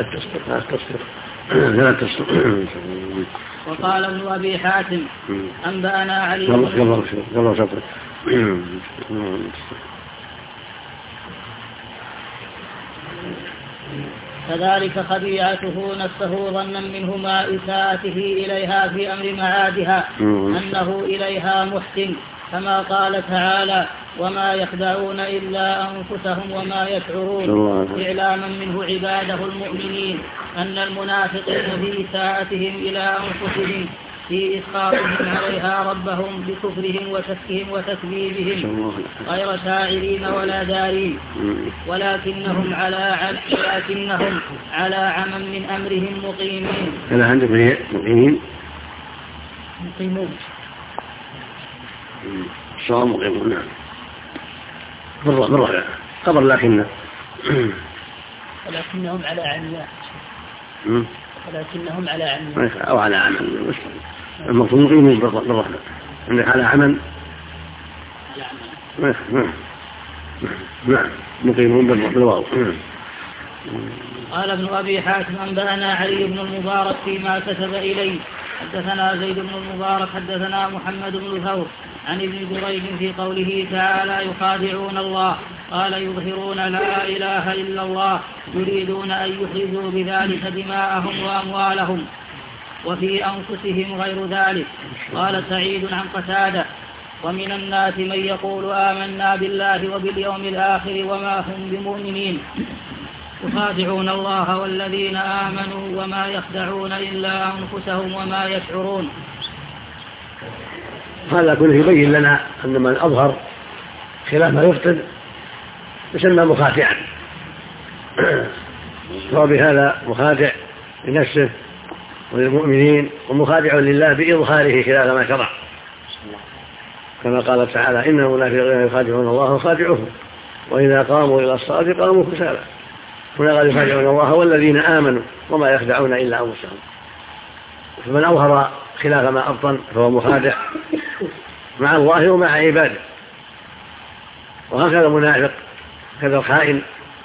وقال ابن أبي حاتم أنبأنا علي كذلك خديعته نفسه ظنا منه مع إساءته إليها في أمر معادها أنه إليها محسن، كما قال تعالى وما يخدعون إلا أنفسهم وما يشعرون، إعلاما منه عباده المؤمنين أن المنافقين في إساءتهم إلى أنفسهم في إسخاطهم عليها ربهم بكفرهم وشكهم وتكذيبهم غير شاعرين ولا دارين، ولكنهم على عمى من أمرهم مقيمين. أنا عندك مقيمون صار مقيمون. نعم بالرفع خبر ولكنهم على عمياء أو على عمل المقصود مقيمون بالرفع عندك على عمل. نعم مقيمون بالواو. قال ابن أبي حاتم أنبأنا علي بن المبارك فيما كتب إليه حدثنا زيد بن المبارك حدثنا محمد بن ثور عن ابن جريج في قوله تعالى يخادعون الله، قال يظهرون لا إله إلا الله يريدون أن يحرزوا بذلك دماءهم وأموالهم. وفي أنفسهم غير ذلك. قال سعيد عن قتادة: ومن الناس من يقول آمنا بالله وباليوم الآخر وما هم بمؤمنين يخادعون الله والذين آمنوا وما يخدعون إلا أنفسهم وما يشعرون. هذا كله يبين لنا أن من أظهر خلاف ما يبطن يسمى مخادعا، وبهذا مخادع لنفسه وللمؤمنين ومخادع لله بإظهاره خلاف ما شرع، كما قال تعالى: إن المنافقين يخادعون الله وخادعهم وإذا قاموا إلى الصلاة قاموا كسالى. هنا قال يخادعون الله والذين آمنوا وما يخدعون إلا أنفسهم. فمن أظهر خلاف ما أبطن فهو مخادع مع الله ومع عباده. وهكذا المنافق كذا الخائن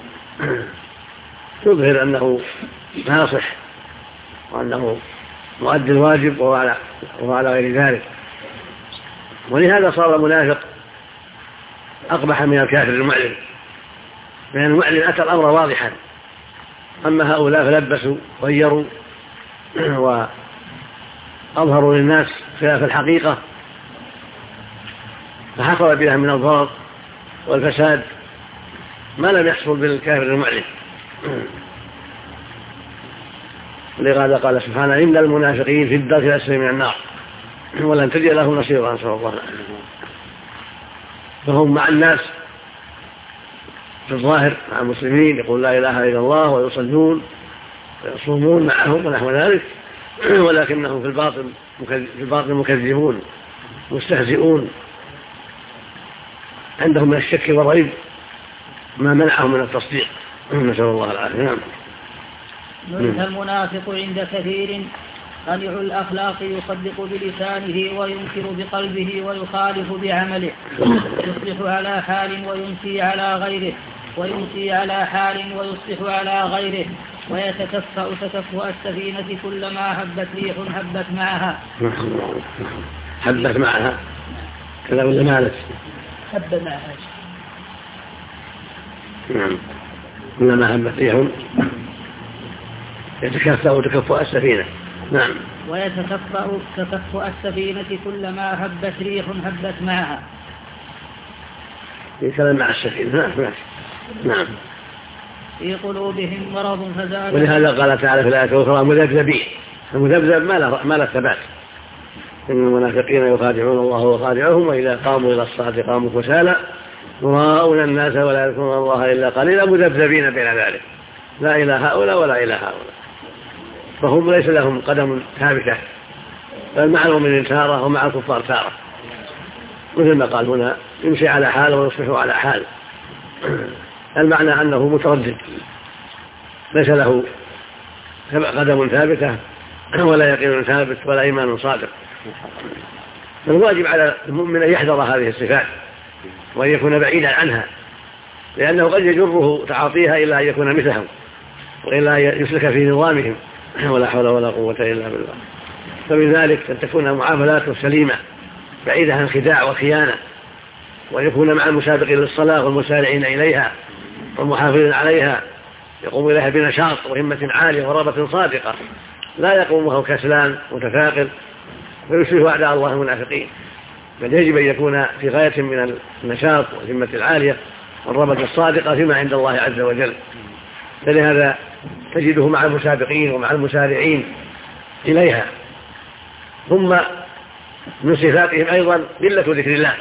يظهر أنه ناصح وأنه مؤدي الواجب وهو على غير ذلك. ولهذا صار المنافق أقبح من الكافر المعلن، لأن المعلن أتى الأمر واضحا، أما هؤلاء فلبسوا غيروا وأظهروا للناس خلاف الحقيقة، فحصل بها من الضرر والفساد ما لم يحصل بالكافر المعلن. ولهذا قال سبحانه: إن المنافقين في الدرك الأسفل من النار ولن تجد لهم نصيرا، نسأل الله العافية. فهم مع الناس في الظاهر مع المسلمين يقول لا إله إلا الله ويصلون ويصومون معهم ونحو ذلك، ولكنهم في الباطن مكذبون مستهزئون، عندهم من الشك والريب ما منعهم من التصديق، نسأل الله العافية. نعم. نعم. المنافق عند كثير قنع الأخلاق يصدق بلسانه وينكر بقلبه ويخالف بعمله، يصلح على حال ويمسي على غيره، ويمسي على حال ويصلح على غيره، ويتكفأ تكفؤ السفينة كلما هبت ريح هبت معها. هبت معها كذا ولا مالت؟ هب معها. نعم. كلما هبت ريح يتكفأ تكفؤ السفينة. نعم. ويتكفأ تكفؤ السفينة كلما هبت ريح هبت معها. يتكلم مع السفينة. نعم. في قلوبهم مرض فزادهم. ولهذا قال تعالى في الآية الأخرى: مذبذبين. المذبذب ما له ثبات. إن المنافقين يخادعون الله وخادعهم وإذا قاموا إلى الصلاة قاموا كسالى يراءون الناس ولا يذكرون الله إلا قليلا مذبذبين بين ذلك، لا إلى هؤلاء ولا إلى هؤلاء. فهم ليس لهم قدم ثابتة، بل مع المؤمنين تارة ومع الكفار تارة، مثل ما قال هنا: يمشي على حال ويصبح على حال. المعنى أنه متردد، ليس له قدم ثابتة ولا يقين ثابت ولا إيمان صادق. فالواجب على المؤمن أن يحذر هذه الصفات وأن يكون بعيدا عنها، لأنه قد يجره تعاطيها إلى أن يكون مثلهم وإلا يسلك في نظامهم، ولا حول ولا قوة إلا بالله. فبذلك أن تكون معاملاته سليمة بعيدة عن خداع وخيانة، وأن يكون مع المسابقين للصلاة والمسارعين إليها والمحافظين عليها، يقوم إليها بنشاط وهمة عالية ورغبة صادقة، لا يقوم وهو كسلان متثاقل ويشبه أعداء الله المنافقين، بل يجب أن يكون في غاية من النشاط والهمة العالية والرغبة الصادقة فيما عند الله عز وجل. فلهذا تجده مع المسابقين ومع المسارعين إليها. ثم من صفاتهم أيضا قلة ذكر الله،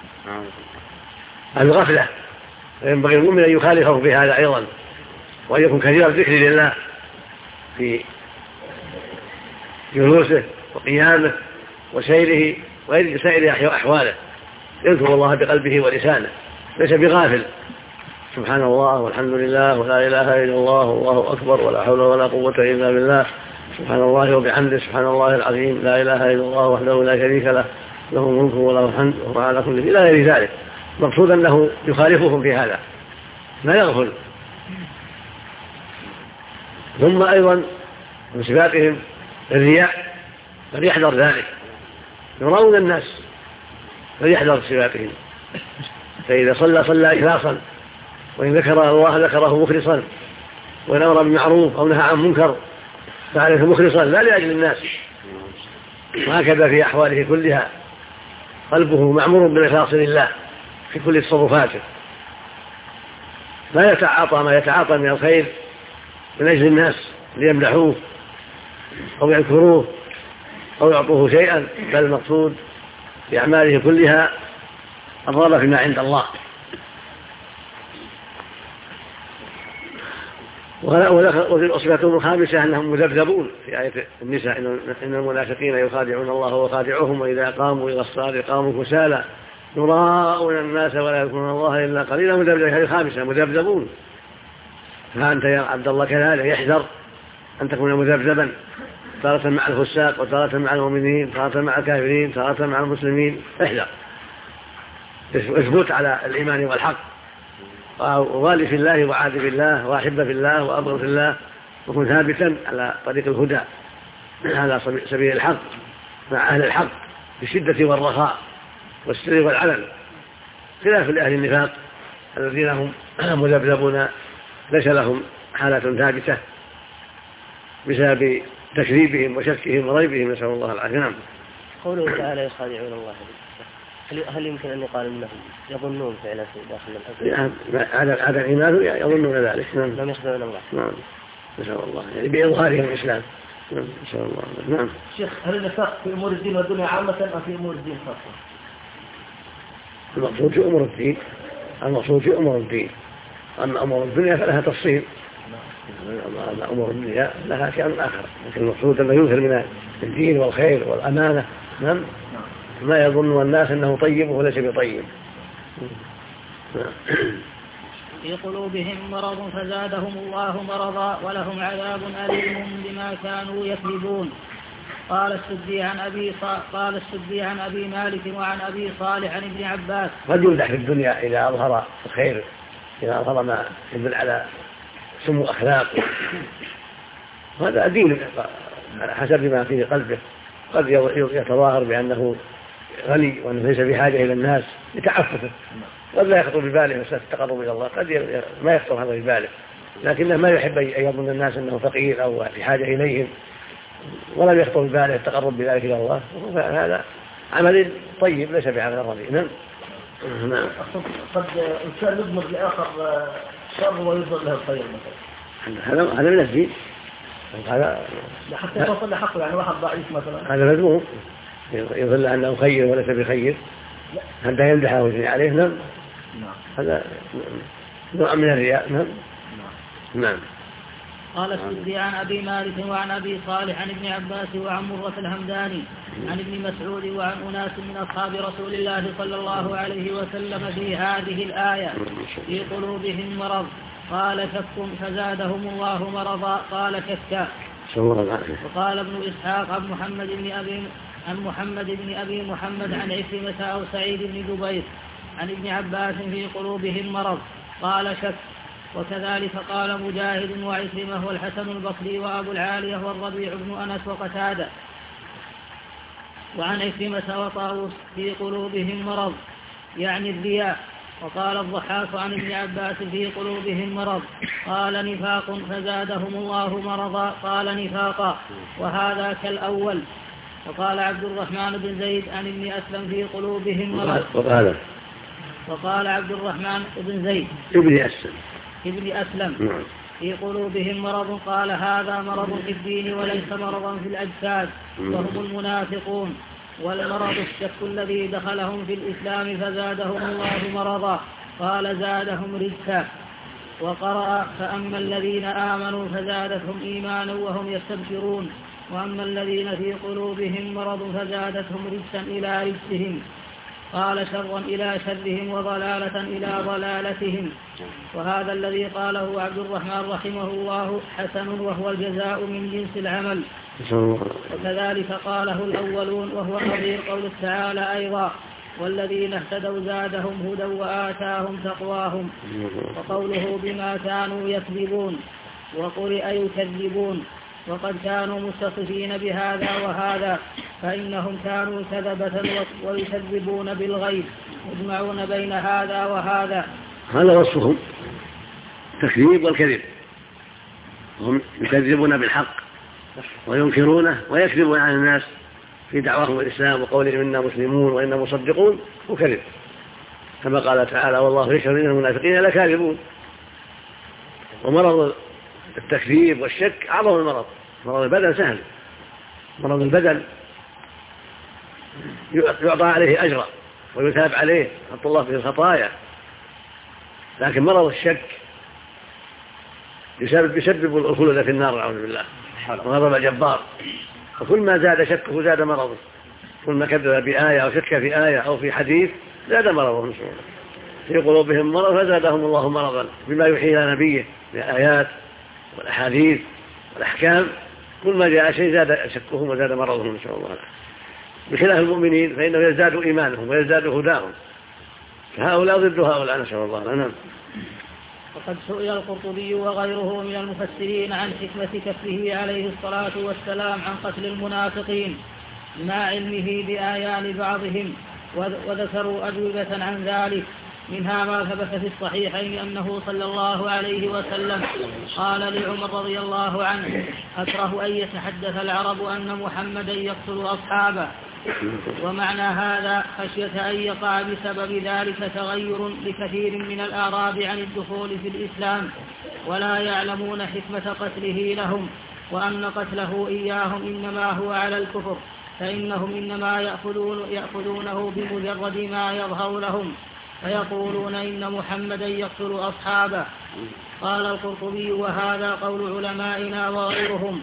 الغفلة، وينبغي المؤمن أن يخالفه في هذا أيضا، وأن يكون كثير الذكر لله في جلوسه وقيامه وسيره وسائر أحواله، يذكر الله بقلبه ولسانه، ليس بغافل. سبحان الله والحمد لله ولا إله إلا الله والله أكبر ولا حول ولا قوة إلا بالله، سبحان الله وبحمده سبحان الله العظيم، لا إله إلا الله وحده لا شريك له، له الملك وله الحمد وهو على كل شيء، إلى غير ذلك. مقصود أنه يخالفهم في هذا، لا يغفل. ثم أيضا من صفاتهم الرياء، فليحذر ذلك، يراون الناس فليحذر صفاتهم. فإذا صلى إخلاصا، وإن ذكر الله ذكره مخلصا، وإن أمر بالمعروف أو نهى عن منكر فعليه مخلصا لا لأجل الناس وهكذا في أحواله كلها قلبه معمور بالإخلاص لله في كل تصرفاته، لا يتعاطى ما يتعاطى من الخير من أجل الناس ليمدحوه أو يذكروه أو يعطوه شيئا، بل المقصود في أعماله كلها الرغبة فيما عند الله. والصفة الخامسة أنهم مذبذبون في آية النساء إن المنافقين يخادعون الله وخادعهم وإذا قاموا إلى الصلاة قاموا كسالى يراءون الناس ولا يذكرون الله إلا قليلا. مذبذبون. هذه الخامسة مذبذبون. فأنت يا عبد الله كذلك يحذر أن تكون مذبذبا تارة مع الفساق وتارة مع المؤمنين، تارة مع الكافرين، تارة مع المسلمين. احذر، اثبت على الإيمان والحق، ووالي في الله وعادي في الله وأحب في الله وأبغض في الله، وكن ثابتا على طريق الهدى على سبيل الحق مع أهل الحق بالشدة والرخاء والسر والعلن، خلاف لأهل النفاق الذين هم مذبذبون ليس لهم حالة ثابتة بسبب تكذيبهم وشكهم وريبهم، نسأل الله العافية. نعم. قوله تعالى يخادعون الله، هل يمكن أن يقال أنهم يظنون فعلا داخل الأرض؟ هذا الإيمان يظنون ذلك. نعم. لم يخدعون الله. نعم. نسأل الله يعني بإظهارهم الإسلام. نعم. نسأل الله. نعم. شيخ، هل النفاق في أمور الدين والدنيا عامة أم في أمور الدين خاصة؟ المقصود في أمور الدين، المقصود في أمور الدين. أما أمور الدنيا فلها تفصيل، أمور الدنيا لها شيء آخر، لكن المقصود أنه يظهر من الدين والخير والأمانة. نعم. ما يظن الناس أنه طيب وليس بطيب. في قلوبهم مرض فزادهم الله مرضا ولهم عذاب أليم بما كانوا يكذبون. قال السدي عن أبي مالك وعن أبي صالح عن ابن عباس: قد يمدح في الدنيا إذا أظهر الخير، إذا أظهر ما يدل على سمو أخلاق، هذا دين على حسب ما في قلبه. قد يتظاهر بأنه غني وأنه ليس بحاجة إلى الناس لتعففه، قد لا يخطر بباله مسألة التقرب إلى الله، قد ما يخطر هذا بباله، لكنه ما يحب أن يظن الناس أنه فقير أو في حاجة إليهم، ولا يخطر بباله التقرب بذلك إلى الله. هذا عمل طيب ليس بعمل رديء. نعم. قد إنسان يضمر لآخر شر ويظهر له الخير مثلا، هذا من الدين، هذا حتى يوصل لحقه. يعني واحد ضعيف مثلا هذا مذموم، يظل أنه خير وليس بخير، هذا يمدحه ويثني عليه. نعم. هذا نوع من الرياء. نعم. نعم. قال السدي عن أبي مالك وعن أبي صالح عن ابن عباس وعن مرة الهمداني عن ابن مسعود وعن أناس من أصحاب رسول الله صلى الله عليه وسلم في هذه الآية: في قلوبهم مرض. قال كف فزادهم الله مرضا. قال كفا. وقال ابن إسحاق عن محمد بن أبي محمد عن عكرمة أو سعيد بن جبير عن ابن عباس: في قلوبهم مرض. قال كف. وكذلك قال مجاهد وعكرمة والحسن البصري وأبو العالية والربيع بن أنس وقتادة. وعن عكرمة وطاووس: في قلوبهم مرض، يعني الرياء. وقال الضحاك عن ابن عباس: في قلوبهم مرض. قال نفاق فزادهم الله مرضا. قال نفاقا، وهذا كالأول. وقال عبد الرحمن بن زيد عن ابن أسلم: في قلوبهم مرض. وقال عبد الرحمن بن زيد ابن أسلم: في قلوبهم مرض. قال هذا مرض في الدين وليس مرضا في الأجساد، وهم المنافقون. والمرض الشك الذي دخلهم في الإسلام فزادهم الله مرضا. قال زادهم رجسا. وقرأ: فأما الذين آمنوا فزادتهم إيمانا وهم يستبشرون، وأما الذين في قلوبهم مرض فزادتهم رجسا إلى رجسهم. قال شرا إلى شرهم وضلالة إلى ضلالتهم. وهذا الذي قاله عبد الرحمن رحمه الله حسن، وهو الجزاء من جنس العمل. وكذلك قاله الأولون، وهو نظير قول تعالى أيضا: والذين اهتدوا زادهم هدى وآتاهم تقواهم. وقوله بما كانوا يكذبون، وقرئ يكذبون، وقد كانوا متصفين بهذا وهذا، فإنهم كانوا كذبة ويكذبون بالغيب، يجمعون بين هذا وهذا. هذا وصفهم تكذيب والكذب، هم يكذبون بالحق وينكرونه ويكذبون على الناس في دعواهم الإسلام وقولهم إنا مسلمون وإنا مصدقون وكذب، كما قال تعالى والله يشهد إن المنافقين لكاذبون. ومرض التكذيب والشك أعظم المرض. مرض البدن سهل، مرض البدن يعطى عليه أجرا ويثاب عليه حط الله في الخطايا، لكن مرض الشك يسبب الخلود في النار نعوذ بالله وغضب جبار. وكل ما زاد شكه زاد مرضه، كل ما كذب بآية أو شك في آية أو في حديث زاد مرضه في قلوبهم مرض فزادهم الله مرضا بما يوحي إلى نبيه من الآيات والأحاديث والأحكام. كل ما جاء شيء زاد شكهم وزاد مرضهم نسأل الله. بخلاف المؤمنين فإنه يزداد إيمانهم ويزداد هداهم، فهؤلاء ضد هؤلاء نسأل الله. نعم. وقد سئل القرطبي وغيره من المفسرين عن حكمة كفه عليه الصلاة والسلام عن قتل المنافقين مع علمه بآيان بعضهم، وذكروا أجوبة عن ذلك. منها ما ثبت في الصحيحين أنه صلى الله عليه وسلم قال لعمر رضي الله عنه أكره أن يتحدث العرب أن محمدا يقتل أصحابه، ومعنى هذا خشية أن يقع بسبب ذلك تغير لكثير من الأعراب عن الدخول في الإسلام ولا يعلمون حكمة قتله لهم، وأن قتله إياهم إنما هو على الكفر، فإنهم إنما يأخذونه بمجرد ما يظهر لهم فيقولون إن محمدا يقتل أصحابه. قال القرطبي وهذا قول علمائنا وغيرهم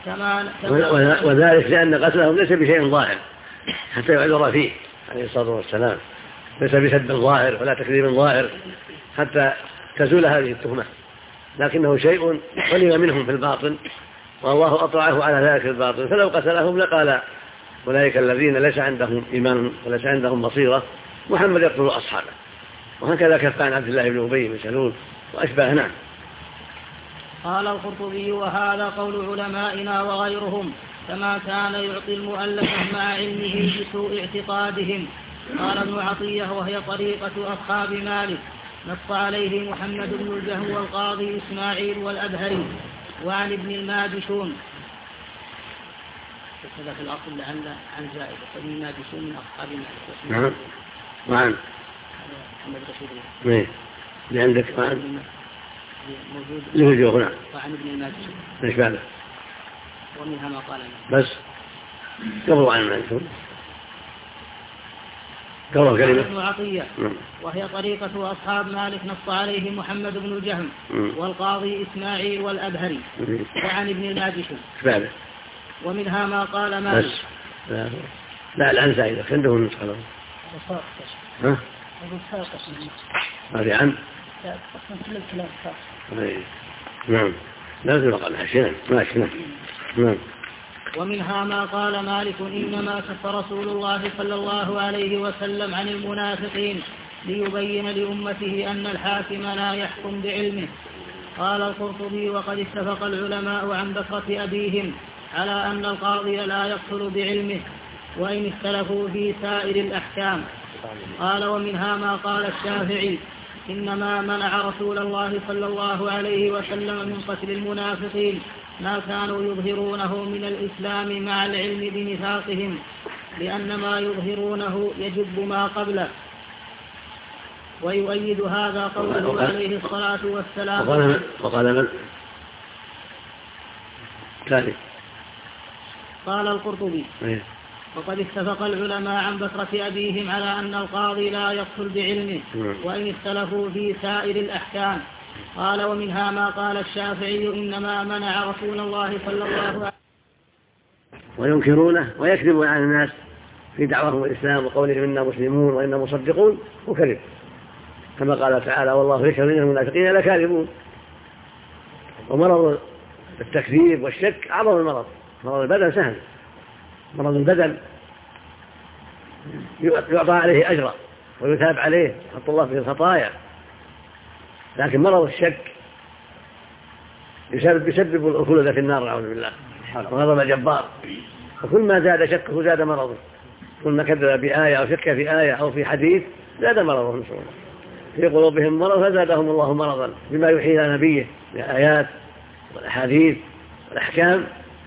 وذلك لأن قتلهم ليس بشيء ظاهر حتى يعذر فيه عليه الصلاة والسلام، ليس بسب ظاهر ولا تكذيب ظاهر حتى تزول هذه التهمة، لكنه شيء علم منهم في الباطن والله أطلعه على ذلك الباطن، فلو قتلهم لقال أولئك الذين ليس عندهم إيمان وليس عندهم بصيرة محمد يقتل أصحابه. وهكذا كف عن عبد الله بن أبي بن سلول وأشباه. نعم. قال القرطبي وهذا قول علمائنا وغيرهم كما كان يعطي المؤلفة مع علمه بسوء اعتقادهم. قال ابن عطية وهي طريقة أصحاب مالك نص عليه محمد بن الجهم والقاضي إسماعيل والأبهري وعن ابن الماجشون. هذا في الأصل عن زائد ابن الماجشون من أصحاب مالك. نعم. وعن محمد رشيد اللي عندك وعن موجود لوجوه. نعم. وعن ابن الماجشون. ايش بعده؟ ومنها ما قال بس قبل عن الماجشون قبل كلمة ابن عطية وهي طريقة أصحاب مالك نص عليه محمد بن الجهم والقاضي إسماعيل والأبهري وعن ابن الماجشون. بعده ومنها ما قال مالك. بس لا الآن زائدة عنده النسخة. ها؟ هذه عن نعم لازم نقل حشيان ماشي. نعم. ومنها ما قال مالك إنما كف رسول الله صلى الله عليه وسلم عن المنافقين ليبين لأمته أن الحاكم لا يحكم بعلمه. قال القرطبي وقد اتفق العلماء عن بكرة أبيهم على أن القاضي لا يقتل بعلمه وإن اختلفوا في سائر الأحكام. قال ومنها ما قال الشافعي إنما منع رسول الله صلى الله عليه وسلم من قتل المنافقين ما كانوا يظهرونه من الإسلام مع العلم بنفاقهم، لأن ما يظهرونه يجب ما قبله. ويؤيد هذا قوله عليه الصلاة والسلام. وقال من؟ ثاني. قال القرطبي وقد اتفق العلماء عن بكرة أبيهم على أن القاضي لا يقتل بعلمه وإن اختلفوا في سائر الأحكام. قال ومنها ما قال الشافعي إنما منع رسول الله صلى الله عليه وسلم وينكرونه ويكذبون على الناس في دعواهم الإسلام وقولهم إنا مسلمون وإنا مصدقون وكذب، كما قال تعالى والله يشهد إن المنافقين لكاذبون. ومرض التكذيب والشك أعظم المرض. مرض البدن سهل، مرض البدن يعطى عليه أجرا ويثاب عليه حط الله في الخطايا، لكن مرض الشك يسبب الخلود في النار نعوذ بالله وغضب جبار. وكل ما زاد شكه زاد مرضه، كل ما كذب بآية أو شك في آية أو في حديث زاد مرضه في قلوبهم مرض فزادهم الله مرضا بما يوحي إلى نبيه من الآيات والأحاديث والأحكام.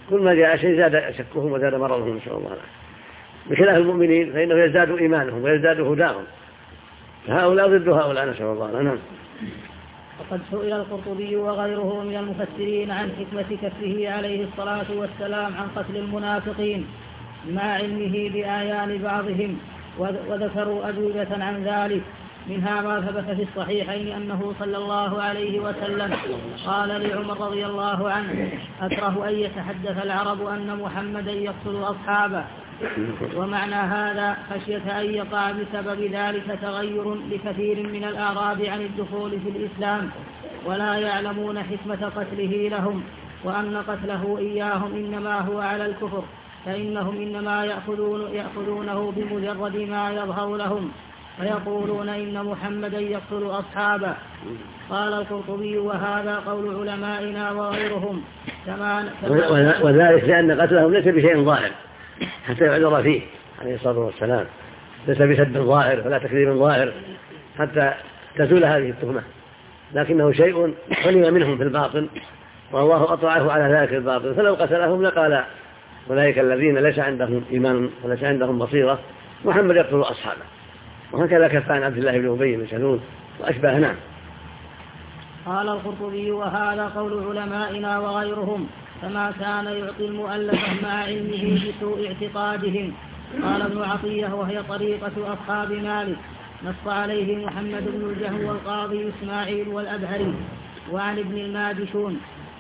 كل ما جاء شيء زاد شكهم وزاد مرضهم نسأل الله العافية. بخلاف المؤمنين فإنه يزداد إيمانهم ويزداد هداهم، هؤلاء ضد هؤلاء نسأل الله العافية. وقد سئل القرطبي وغيره من المفسرين عن حكمة كفه عليه الصلاة والسلام عن قتل المنافقين مع علمه بآيان بعضهم، وذكروا أجوبة عن ذلك، منها ما ثبت في الصحيحين أنه صلى الله عليه وسلم قال لعمر رضي الله عنه: أكره أن يتحدث العرب أن محمدا يقتل أصحابه. ومعنى هذا خشية أن يقع بسبب ذلك تغير لكثير من الأعراب عن الدخول في الإسلام ولا يعلمون حكمة قتله لهم، وأن قتله إياهم إنما هو على الكفر، فإنهم إنما يأخذونه بمجرد ما يظهر لهم فيقولون إن محمدا يقتل أصحابه. قال القرطبي: وهذا قول علمائنا وغيرهم وذلك لأن قتلهم ليس بشيء ظاهر حتى يعذر فيه عليه الصلاة والسلام، ليس بسد ظاهر ولا تكذيب ظاهر حتى تزول هذه التهمة، لكنه شيء علم منهم في الباطن والله أطلعه على ذلك الباطل، فلو قتلهم لقال أولئك الذين ليس عندهم إيمان وليس عندهم بصيرة محمد يقتل أصحابه. وهكذا كف عن عبد الله بن أبي بن سلول وأشباه. نعم. قال القرطبي: وهذا قول علمائنا وغيرهم، فما كان يعطي المؤلفة مع علمه بسوء اعتقادهم. قال ابن عطية: وهي طريقة أصحاب مالك، نص عليه محمد بن الجهم والقاضي إسماعيل والأبهري وعن ابن الماجشون.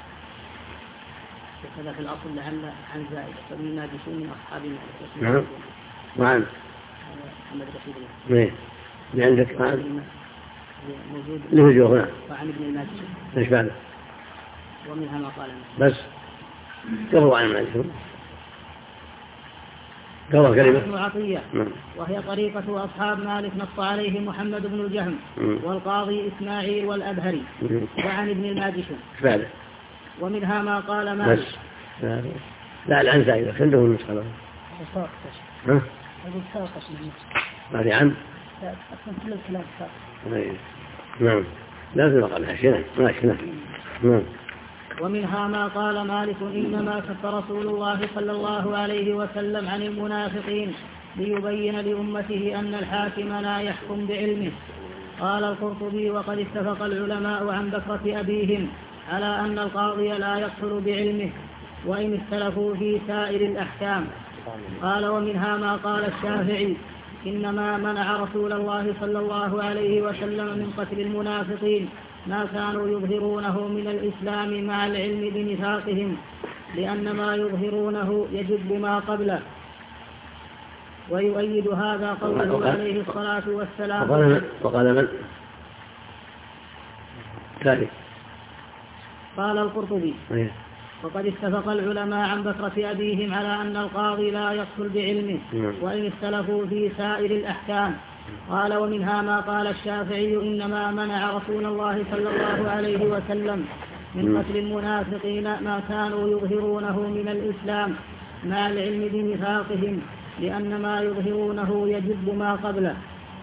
هذا في الأصل لعل عن زائد، فابن الماجشون من أصحاب مالك. نعم. وعن محمد رشيد اللي عندك وعن موجود له هنا وعن ابن الماجشون. ايش بعده؟ ومنها ما قال بس قروا عن الماجشون قروا كلمة ابن عطية. وهي طريقة أصحاب مالك، نص عليه محمد بن الجهم والقاضي إسماعيل والأبهري وعن ابن الماجشون. بعده ومنها ما قال مالك. بس لا العنزة إذا عنده النسخة ها؟ بعد عن كل الكلام نعم لازم أقل حشنا ماشي. نعم. ومنها ما قال مالك: إنما كف رسول الله صلى الله عليه وسلم عن المنافقين ليبين لأمته أن الحاكم لا يحكم بعلمه. قال القرطبي: وقد اتفق العلماء عن بكرة أبيهم على أن القاضي لا يقتل بعلمه وإن اختلفوا في سائر الأحكام. قال: ومنها ما قال الشافعي: إنما منع رسول الله صلى الله عليه وسلم من قتل المنافقين ما كانوا يظهرونه من الإسلام مع العلم بنفاقهم، لأن ما يظهرونه يجب ما قبله. ويؤيد هذا قوله عليه الصلاة والسلام. وقال من؟ ثاني. قال القرطبي: وقد اتفق العلماء عن بكرة أبيهم على أن القاضي لا يقتل بعلمه وإن اختلفوا في سائر الأحكام. قال: ومنها ما قال الشافعي: إنما منع رسول الله صلى الله عليه وسلم من قتل المنافقين ما كانوا يظهرونه من الإسلام مع العلم بنفاقهم، لأن ما يظهرونه يجب ما قبله.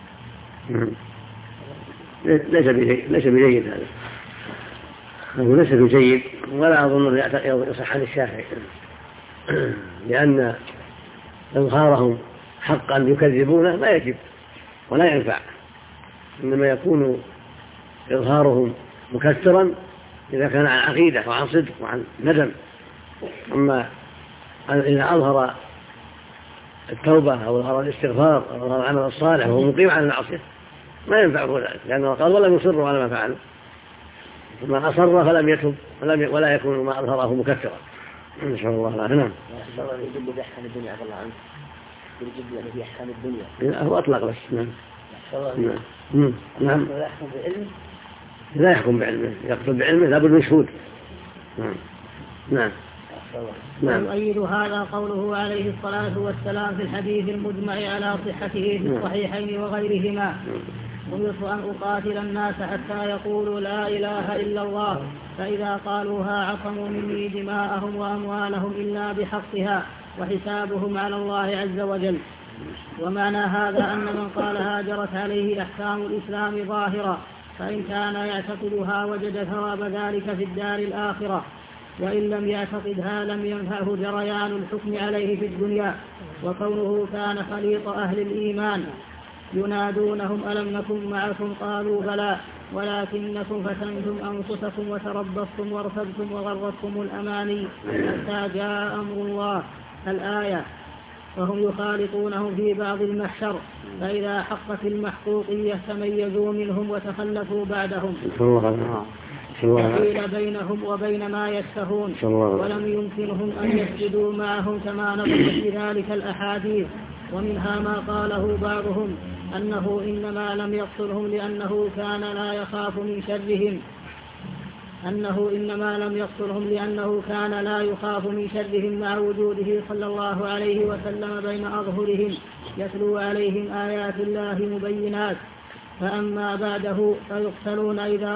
ليس بجيد هذا، هو ليس بجيد، ولا أظن يصح عن الشافعي، لأن إظهارهم حقا يكذبونه ما يجب ولا ينفع، إنما يكون إظهارهم مكثرا إذا كان عن عقيدة وعن صدق وعن ندم. أما إذا أظهر التوبة أو أظهر الاستغفار أو أظهر العمل الصالح وهو مقيم على المعصية ما ينفعه ذلك، لأنه قال: ولم يصروا على ما فعلوا، ما أصر فلم يتب ولا يكون ما أظهره مكثرا. إن شاء الله لا. نعم. يجب بأحكام الدنيا عبد الله عنه، يجب أن في أحكام الدنيا. هو أطلق بس. نعم. لا يحكم بعلمه، يقتل بعلمه لابد من شهود. نعم. ويؤيد هذا قوله عليه الصلاة والسلام في الحديث المجمع على صحته في الصحيحين وغيرهما: أمرت أن أقاتل الناس حتى يقولوا لا إله إلا الله، فإذا قالوها عصموا مني دماءهم وأموالهم إلا بحقها وحسابهم على الله عز وجل. ومعنى هذا أن من قال هاجرت عليه أحكام الإسلام ظاهرة، فإن كان يعتقدها وجد ثواب ذلك في الدار الآخرة، وإن لم يعتقدها لم ينفعه جريان الحكم عليه في الدنيا. وكونه كان خليط أهل الإيمان ينادونهم ألم نكن معكم قالوا بلى ولكنكم فتنتم أنفسكم وتربصتم وارتبتم وغرتكم الأماني حتى جاء أمر الله الآية. وهم يخالطونهم في بعض المحشر، فإذا حقت المحقوقية تميزوا منهم وتخلفوا بعدهم وحيل بينهم وبين ما يشتهون، ولم يمكنهم أن يسجدوا معهم كما نقل في ذلك الأحاديث. ومنها ما قاله بعضهم أنه إنما لم يقتلهم لأنه كان لا يخاف من شرهم، كان لا يخاف من شرهم مع وجوده صلى الله عليه وسلم بين أظهرهم يتلو عليهم آيات الله مبينات. فأما بعده فيقتلون إذا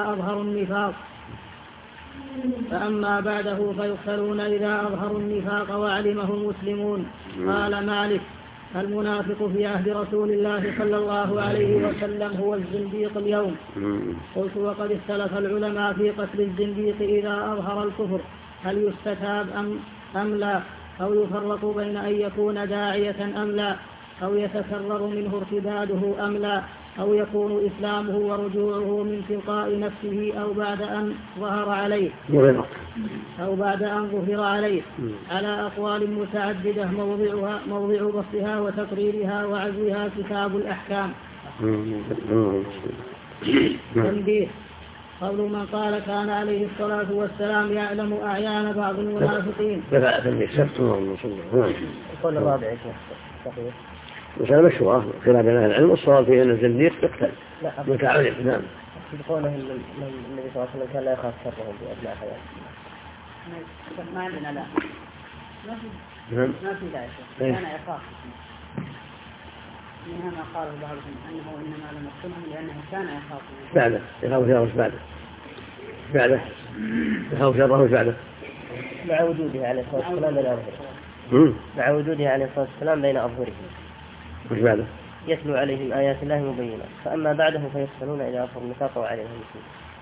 أظهروا النفاق وعلمه المسلمون. قال مالك: المنافق في عهد رسول الله صلى الله عليه وسلم هو الزنديق اليوم. قلت: وقد اختلف العلماء في قتل الزنديق إذا أظهر الكفر، هل يستتاب أم لا، أو يفرق بين أن يكون داعية أم لا، أو يتكرر منه ارتداده أم لا، أو يكون إسلامه ورجوعه من تلقاء نفسه أو بعد أن ظهر عليه على أقوال متعددة موضع بسطها وتقريرها وعزوها كتاب الأحكام. تنبيه: قول من قال كان عليه الصلاة والسلام يعلم أعيان بعض المنافقين. يقول الرابع مسألة مشهورة خلاف بين أهل العلم، والصواب فيه أن الزنديق يقتل متى علم. نعم. يقوله النبي صلى الله عليه وسلم كان لا يخاف شرهم بأبناء حياته. ما عندنا لا ما في داعي كان يخاف. منها ما قاله بعضهم أنه إنما لم يقتلهم لأنه كان يخاف يخاف شره بعده مع وجوده عليه الصلاة والسلام بين أظهرهم مش بعده يتلو عليهم آيات الله مبينات. فأما بعده فيقتلون إلى أظهر النفاق وعليهم المسلمين.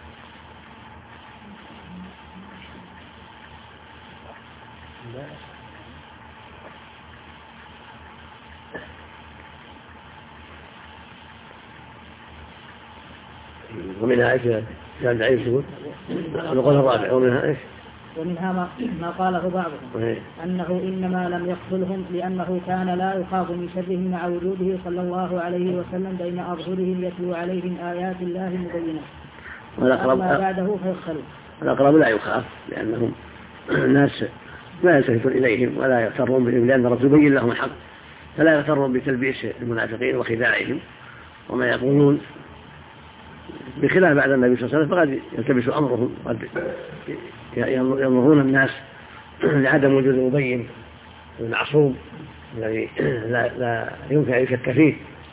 ومنها ايش كان دعيم يقول القول الرابع. ومنها ما قاله بعضهم أنه إنما لم يقتلهم لأنه كان لا يخاف من شرهم مع وجوده صلى الله عليه وسلم بين أظهرهم يتلو عليهم آيات الله مبينات. أما بعده فيقتلون. الأقرب لا يخاف لأنهم الناس لا يلتفتون إليهم ولا يغترون بهم، لأن الرسول يبين لهم الحق، فلا يغترون بتلبيس المنافقين وخداعهم وما يقولون، بخلاف بعد النبي صلى الله عليه وسلم فقد يلتبس أمرهم، قد ينظرون الناس لعدم وجود المبين المعصوم الذي لا يمكن أن يشك فيه،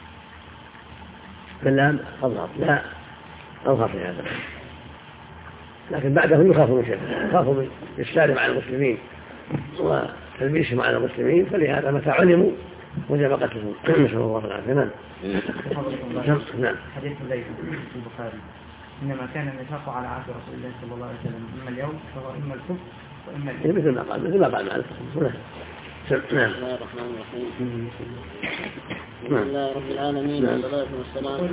بل لا أظهر في هذا. لكن بعده يخاف من شره، يخاف من الإفساد مع المسلمين وتلبيسهم على المسلمين، فلهذا متى علموا وجب قتلهم. نسأل الله العافية. نعم. حديث الليل في البخاري: إنما كان النفاق على عهد رسول الله صلى الله عليه وسلم، إما اليوم فهو إما الكفر وإما الإيمان. مثل ما قال مالك. نعم. بسم الله الرحمن الرحيم. الحمد لله رب العالمين والصلاة والسلام.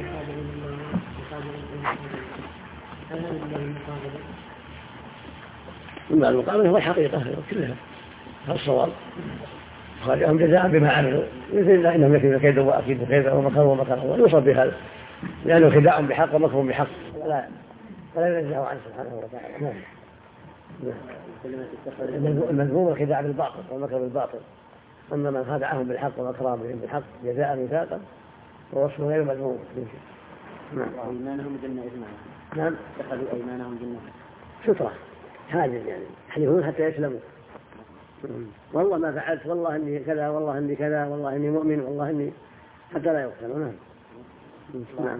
إما المقابلة هو الحقيقة كلها الصواب، خرجهم جزاء بما عملوا، مثل إنهم يكيدون كيدا وأكيد كيدا ومكروا ويوصف بهذا، لأنه خداع بحق ومكر بحق فلا ينزعه عنه سبحانه وتعالى. المذموم الخداع بالباطل والمكر بالباطل، أما من خدعهم بالحق ومكرهم بهم بالحق جزاء ميثاقا ووصفه غير مذموم. أيمانهم جنة إجماعا. نعم. دخلوا أيمانهم جنة سترة حاجز، يعني يحلفون حتى يسلموا، والله ما فعلت، والله إني كذا، والله إني كذا، والله إني مؤمن، والله إني، حتى لا يقتلوا. نعم. نعم.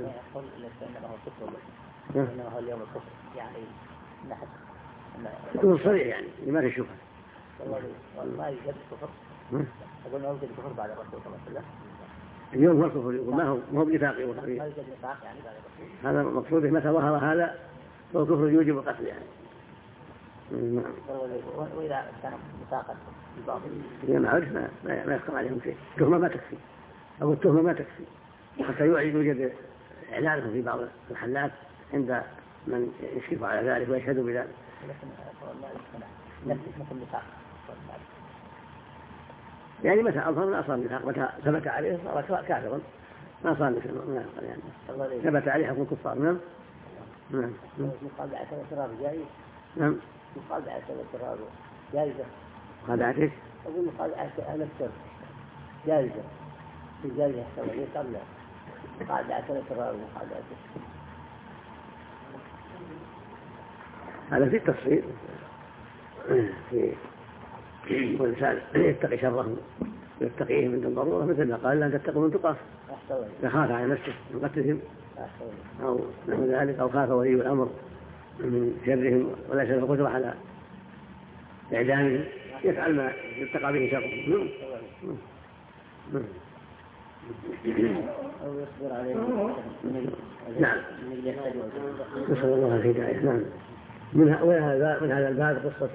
إنه اليوم الكفر يعني نحن يكون صريح، يعني ما في شبهة. ما يوجد الكفر. أقول ما يوجد الكفر بعد الرسول صلى الله عليه وسلم. اليوم هو الكفر، يقول ما هو بنفاق ما يوجد نفاق يعني بعد الرسول. هذا مقصود. متى ظهر هذا فهو كفر يوجب القتل يعني. وإذا كان مساقا الباطل إذا ما عرف ما يحكم عليهم شيء. التهمة ما تكفي، أو التهمة ما تكفي حتى يوجد إعلانهم في بعض المحلات عند من يشرف على ذلك ويشهدوا بذلك. يعني متى أظهر ما أصاب بالحق، متى ثبت عليه صار كافرا ما صار مثل المنافق يعني ثبت عليه حكم الكفار. نعم. نعم. مقاطعة الإقرار جائز. نعم. مقاطعة الإقرار جائزة. مقاطعة إيش؟ أقول مقاطعة أهل الشر جائزة. الجائزة السبعية قبل مقاطعة الإقرار ومقاطعة هذا في التفصيل في والإنسان يتقي شرهم ويتقيه من الضرورة، مثل ما قال لا تتقوا من تقاف، يخاف على نفسه من قتلهم أو نحو ذلك، أو خاف ولي الأمر من شرهم وليس له قدرة على إعدامهم، يفعل ما يتقى به شرهم. أو يصبر عليه. نعم. نسأل الله الهداية. نعم. من هذا الباب قصة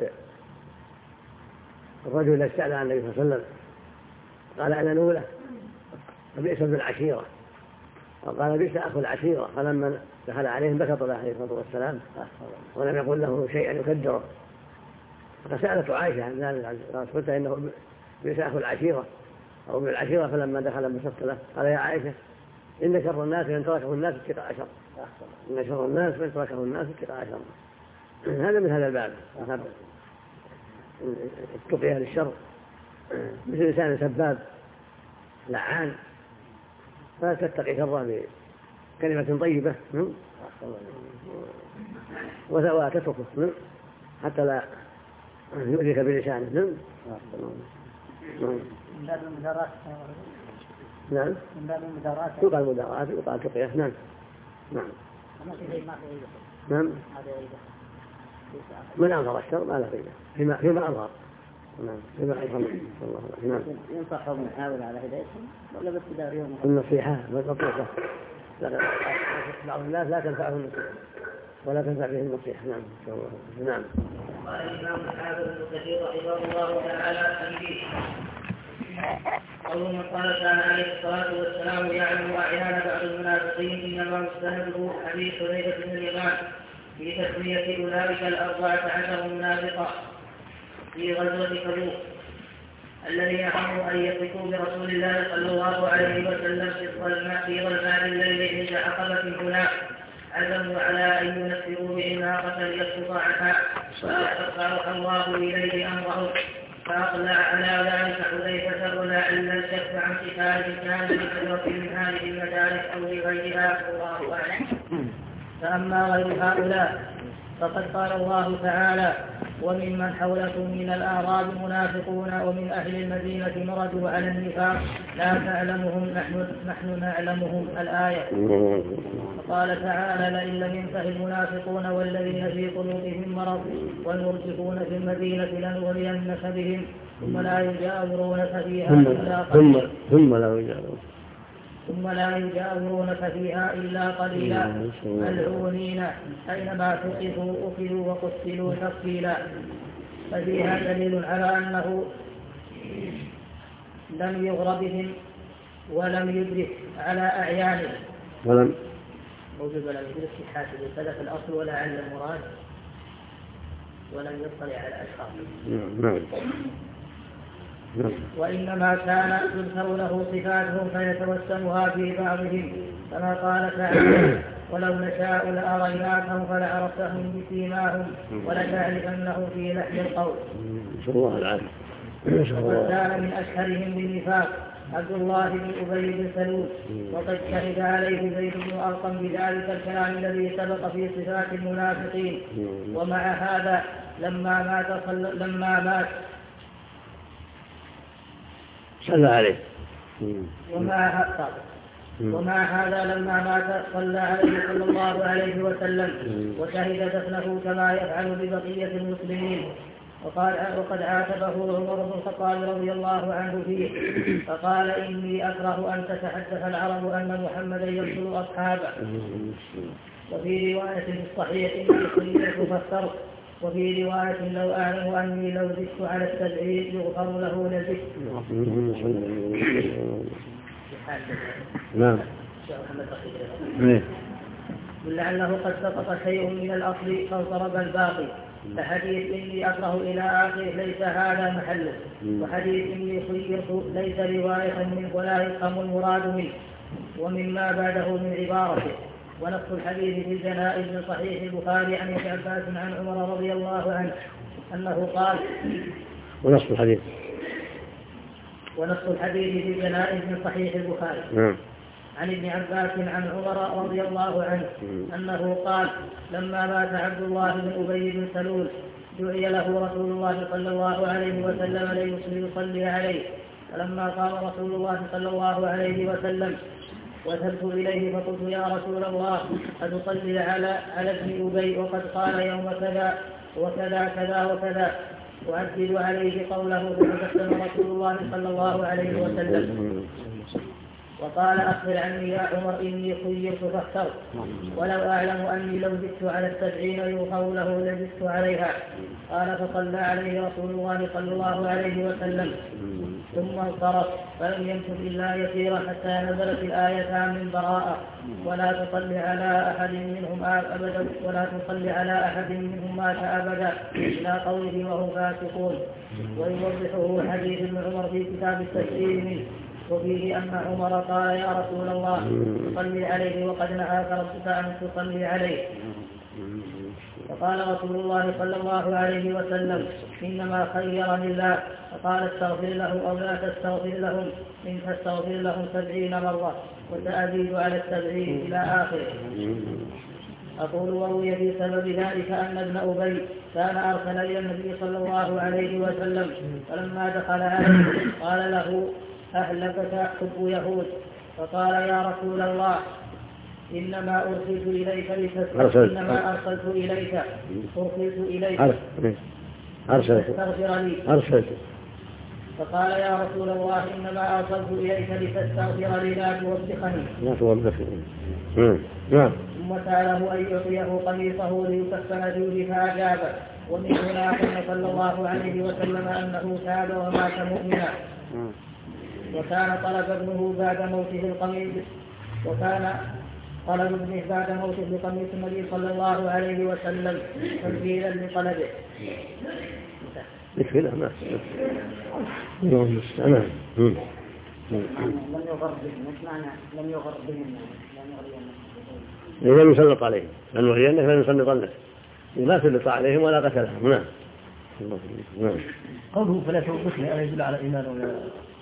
الرجل الذي استأذن عن النبي صلى الله عليه وسلم قال أنا نولة فبئس ابن العشيرة، وقال بئس أخو العشيرة، فلما دخل عليهم بكت الله عليه الصلاة والسلام ولم يقل له شيئا يكدره. فسألته عائشة عن ذلك قلت إنه بئس أخو العشيرة أو ابن العشيرة، فلما دخل بسطت له قال يا عائشة إن شر الناس من تركه الناس اتقاء شر، إن شر الناس من تركه الناس اتقاء شر. هذا من هذا الباب التقية للشر، مثل إنسان سباب لعان فلا تتقي شره بكلمة طيبة وتتركه حتى لا يؤذيك بلسانه. من باب المدارات. نعم. من باب المدارات. يقال المدارات ويقال تقية. نعم. نعم. نعم. من أظهر الشر ما له غيبة فيما أظهر. نعم. فيما أظهر. نعم. ينصحهم يحاول على هدايتهم ولا بس تداريهم؟ النصيحة مطلوبة. بعض الناس لا تنفعهم النصيحة ولا تنفع به النصيحة. نعم. نعم. قال الإمام الحافظ ابن كثير رحمه الله تعالى تنبيه قوله من قال كان عليه الصلاة والسلام يعلم أعيان بعض المنافقين إنما مستنده حديث حذيفة بن اليمان في تسمية أولئك 14 منافقا في غزوة تبوك الذين هموا أن يثقوا برسول الله صلى الله عليه وسلم في ظلماء الليل عند عقبة هناك، عزموا على أن ينفروا به ناقة ليسقط عنها فأوحى الله إليه أمره فأطلع على ذلك حذيفة ولعل الشك عن كتاب كان لكثرة من هذه المدارس أو لغيرها والله أعلم. فأما غير هؤلاء فقد قال الله تعالى وممن حولكم من الأعراب منافقون ومن أهل المدينة مردوا على النفاق لا تعلمهم نحن نعلمهم الآية. وقال تعالى لئن لم ينته المنافقون والذين في قلوبهم مرض والمرجفون في المدينة لنغرينك بهم ثم لا يجاورونك فيها إلا قليلا ثم لا يجاورونك فيها إلا قليلا ملعونين أينما ثقفوا أخذوا وقتلوا تقتيلا. ففيها دليل على أنه لم يغر بهم ولم يدرك على أعيانهم موجود ولم يدرك في حاسب سلف الأصل ولا علم المراد ولم يطلع على أشخاص. وإنما كان يذكر له صفاتهم فيتوسمها في بعضهم كما قال تعالى ولو نشاء لأريناكهم فلعرفتهم بسيماهم ولتعرفنهم في لحن القول. وقد كان من أشهرهم بالنفاق عبد الله بن أبي بن سلول وقد شهد عليه زيد بن أرقم بذلك الكلام الذي سبق في صفات المنافقين. ومع هذا لما مات صلى عليه ومع هذا لما مات صلى عليه صلى الله عليه وسلم وشهد دفنه كما يفعل ببقية المسلمين. وقد عاتبه عمر بن الخطاب رضي الله عنه فيه فقال إني أكره أن تتحدث العرب أن محمدا يقتل أصحابه. وفي رواية في الصحيح إني سمعت فسرت وفي رواية لو أعلم أني لو زدت على 70 يغفر له لزدت. نعم. لعله قد سقط شيء من الأصل فاضطرب الباقي. فحديث إني أكره إلى آخره ليس هذا محله، وحديث إني خيرت ليس رواية منه ولا يفهم المراد منه ومما بعده من عبارته. ونص الحديث في الجنائز من صحيح البخاري عن ابن عباس عن عمر رضي الله عنه أنه قال. ونص الحديث في الجنائز من صحيح البخاري عن ابن عباس عن عمر رضي الله عنه أنه قال لما مات عبد الله بن أبي بن سلول دعي له رسول الله صلى الله عليه وسلم ليصلي عليه. فلما قام رسول الله صلى الله عليه وسلم وذهبت إليه فقلت يا رسول الله أتصلي على ابن أبي وقد قال يوم كذا وكذا كذا وكذا وأكد عليه قوله. فتبسم رسول الله صلى الله عليه وسلم وقال أخبر عني يا عمر إني خيرت فاخترت، ولو أعلم أني لو زدت على 70 يغفر له لزدت عليها. قال فصلى عليه رسول الله صلى الله عليه وسلم ثم انصرف فلم يمكث إلا يسيرا حتى نزلت الآيتان من براءة ولا تصلي على أحد منهم أبدا ولا تصلي على أحد منهم مات أبدا إلى قوله وهم فاسقون. ويوضحه حديث ابن عمر في كتاب التفسير منه وفيه أن عمر قال يا رسول الله صلي عليه وقد نهاك ربك أن تصلي عليه. فقال رسول الله صلى الله عليه وسلم إنما خيرني الله، فقال استغفر له أو لا تستغفر لهم، إن تستغفر لهم 70 مرة وتأزيد على 70 إلى آخره. أقول وروي في سبب ذلك أن ابن أبي كان أرسل إلى النبي صلى الله عليه وسلم فلما دخل عليه قال له أهلكك حب يهود، فقال يا رسول الله إنما أرسلت إليك لتستغفر لي. فقال يا رسول الله إنما أرسلت إليك لتستغفر لي لا توبخني. ثم سأله أن يعطيه قميصه ليكفن فيه فأجابه. ومن هنا قال صلى الله عليه وسلم أنه تاب ومات مؤمنا. وكان طلب ابنه بعد موته بقميص النبي صلى الله عليه وسلم تنفيذا لطلبه. لم يغر بهم لم يسلط عليهم لن يغرينك لن يسلطنك لا سلط عليهم ولا قتلهم. نعم. قوله فلا توبخني ألا يدل على إيمان ولا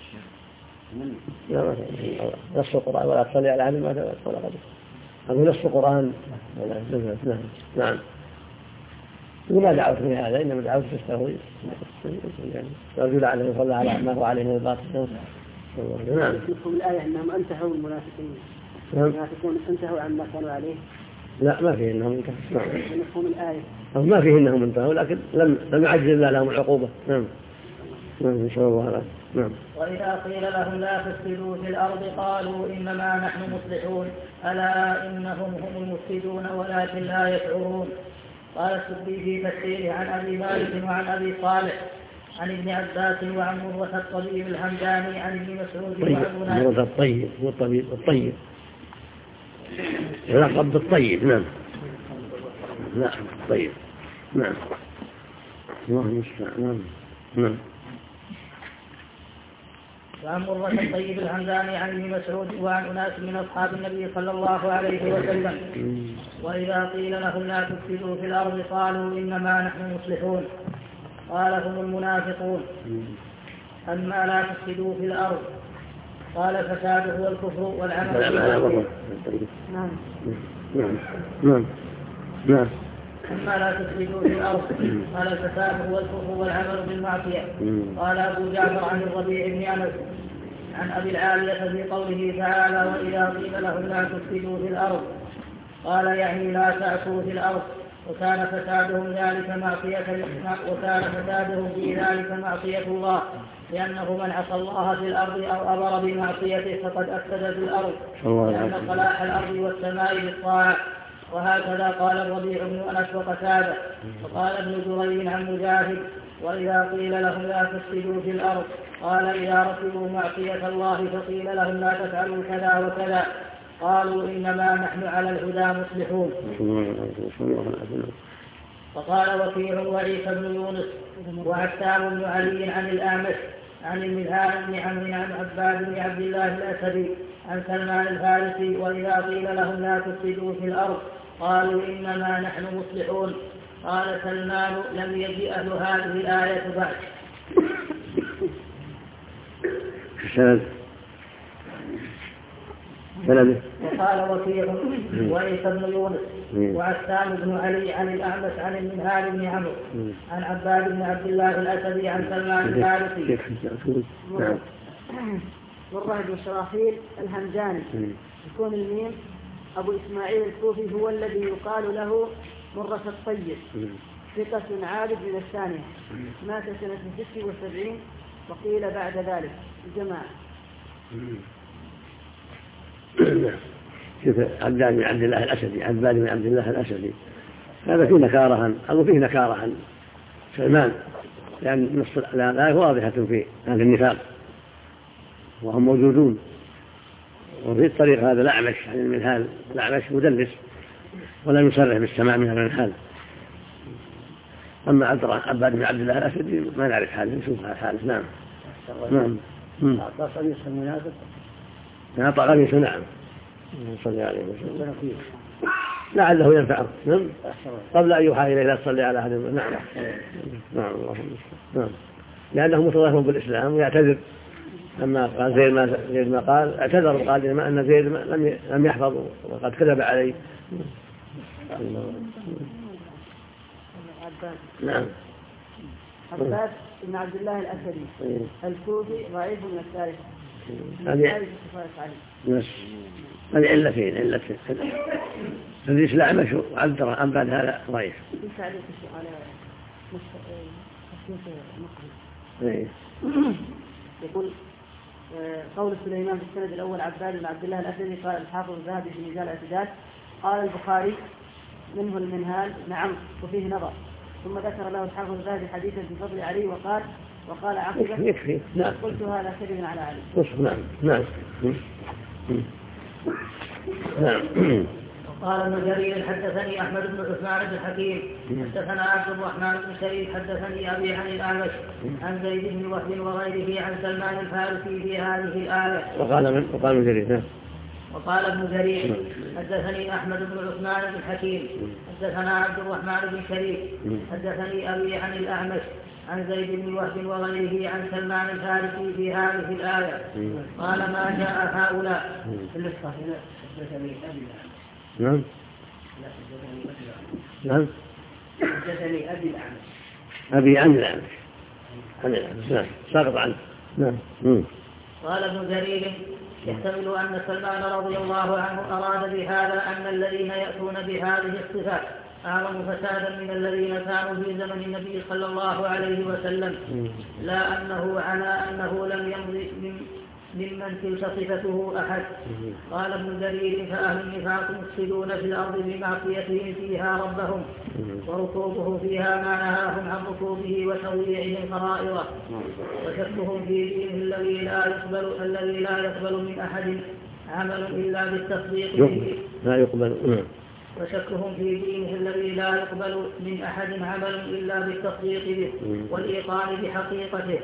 نص القرآن ولا تصلي على أحد مات ولا قتل. أقول نص القرآن. نعم. وما دعوت في هذا إنما دعوت في التهويل رجل عليه يصلى على ما هو عليه من الباطل. نعم. يفهم الآية أنهم انتهوا المنافقون انتهوا عما كانوا عليه. لا ما فيه إنهم انتهوا. يفهم الآية ما فيه إنهم انتهوا لكن لم يعجل الله لهم العقوبة. نعم إن شاء الله. نعم. وإذا قيل لهم لا تفسدوا في الأرض قالوا إنما نحن مصلحون ألا إنهم هم المفسدون ولكن لا يشعرون. قال السدي في تفسيره عن أبي مالك وعن أبي صالح عن ابن عباس وعن مرة الطبيب الحمداني عن ابن مسعود مرة الطيب والطيب يلقب بالطيب. نعم. لا طيب. نعم. الله المستعان. نعم. وعن مرة الطيب الحمداني عن ابن مسعود وعن أناس من أصحاب النبي صلى الله عليه وسلم. وإذا قيل لهم لا تفسدوا في الأرض قالوا إنما نحن مصلحون. قال هم المنافقون. أما لا تفسدوا في الأرض قال الفساد هو الكفر والعمل. نعم. أما لا تفسدوا في الأرض قال الفساد هو الكفر والعمل بالمعصية. قال أبو جعفر عن الربيع بن أنس عن أبي العالية في قوله تعالى وإذا قيل لهم لا تفسدوا في الأرض قال يعني لا تعصوا في الأرض. وكان فسادهم في ذلك معصية الله لأنه من عصى الله في الأرض أو أمر بمعصيته فقد أفسد في الأرض لأن صلاح الأرض والسماء بالطاعة وهكذا قال الربيع بن أنس وقتادة. وقال ابن جريج عن مجاهد: وإذا قيل لهم لا تفسدوا في الأرض قال إذا ركبوا معصية الله فقيل لهم لا تفعلوا كذا وكذا قالوا إنما نحن على الهدى مصلحون. وقال وكيع وعيسى بن يونس وعتاب بن علي عن الأعمش عن المذهاب بن عمرو عن عباد بن عبد الله الأسدي عن سلمان الفارسي: وإذا قيل لهم لا تفسدوا في الأرض قالوا إنما نحن مصلحون. قال سلمان: لم يجئ أهل هذه الآية بعد. وقال وكيع وعيسى بن يونس وعتام بن علي عن الأعمش عن المنهال بن عمرو عن عباد بن عبد الله الأسدي عن سلمان الفارسي. مرة بن شراحيل الهمداني يكون الميم. أبو إسماعيل الكوفي هو الذي يقال له مرة الطيب، ثقة عابد من الثانية، مات سنة 76 وقيل بعد ذلك الجماعة. شوف عباد بن عبد الله الأسدي، عباد بن عبد الله الأسدي هذا فيه نكارة أو فيه نكارة عن سلمان، لأن نص الآية واضحة في هذا النفاق وهم موجودون. وفي الطريق هذا الأعمش عن المنهال، الأعمش مدلس ولا يصرح بالسماع من المنهال. أما عباد بن عبد الله الأسدي ما نعرف حاله، نشوف حاله. نعم نعم. أعطى قميص المنافق. أعطى قميص، نعم صلى عليه وسلم لعله ينفعه. نعم قبل أن يوحى إليه لا تصلي على أحد. نعم نعم نعم، لأنه متظاهر بالإسلام ويعتذر. أما قال زيد ما قال اعتذر وقال إنما أن زيد لم يحفظ وقد كذب عليه. نعم. عباد بن عبد الله الأسدي الكوفي ضعيف من الثالثة. هذه علتين الحديث الأعمش وعباد هذا ضعيف. يقول قول سليمان في السند الأول عباد بن عبد الله الأسدي قال الحافظ الذهبي في ميزان الاعتدال. قال البخاري منه المنهال، نعم وفيه نظر. ثم ذكر له الحافظ الذهبي حديثا في فضل علي وقال عقبه يكفي. نعم. قلت هذا كذب على علي. نعم نعم نعم. وقال ابن جرير حدثني أحمد بن عثمان بن حكيم حدثنا عبد الرحمن بن شريف حدثني أبي عن الأعمش عن زيد بن وهب وغيره عن سلمان الفارسي في هذه الآية. وقال ابن جرير حدثني أحمد بن عثمان بن حكيم حدثنا عبد الرحمن بن شريف حدثني أبي عن الأعمش عن زيد بن وهب وغيره عن سلمان الفارسي في هذه الآية. قال ما جاء هؤلاء في النسخة هنا حدثني أبي. نعم نعم. حدثني أبي الأعمش. أبي عن الأعمش. نعم ساقط عنه. نعم. قال ابن جرير يحتمل أن سلمان رضي الله عنه أراد بهذا أن الذين يأتون بهذه الصفات أعظم فسادا من الذين كانوا في زمن النبي صلى الله عليه وسلم، لا أنه على أنه لم يمضي ممن تلك صفته أحد. قال ابن جرير فأهل النفاق مفسدون في الأرض بمعصيتهم فيها ربهم وركوبه فيها ما نهاهم عن ركوبه وتضييعهم فرائضه وشكهم في دينه الذي لا يقبل من أحد عمل إلا بالتصديق به. وشكهم في دينه الذي لا يقبل من أحد عمل إلا بالتصديق به والإيقان بحقيقته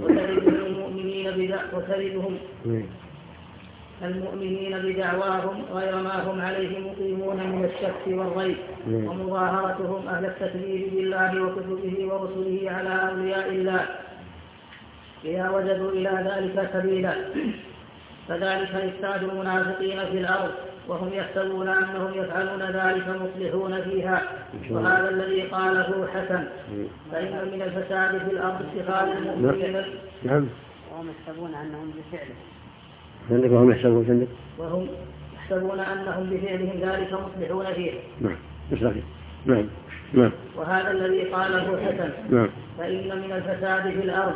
وتردهم المؤمنين بدعواهم غير ما هم عليه مقيمون من الشك والريب ومظاهرتهم أهل التكذيب بالله وكتبه ورسله على أولياء الله إذا وجدوا إلى ذلك سبيلا. فذلك إفساد المنافقين في الأرض وهم يحسبون أنهم يفعلون ذلك مصلحون فيها. وهذا الذي قاله حسن فإن من الفساد في الأرض اتخاذ المؤمنين. نعم. وهم يحسبون أنهم بفعله. وهم يحسبون أنهم بفعلهم ذلك مصلحون فيه. نعم. نعم. وهذا الذي قاله حسن فإن من الفساد في الأرض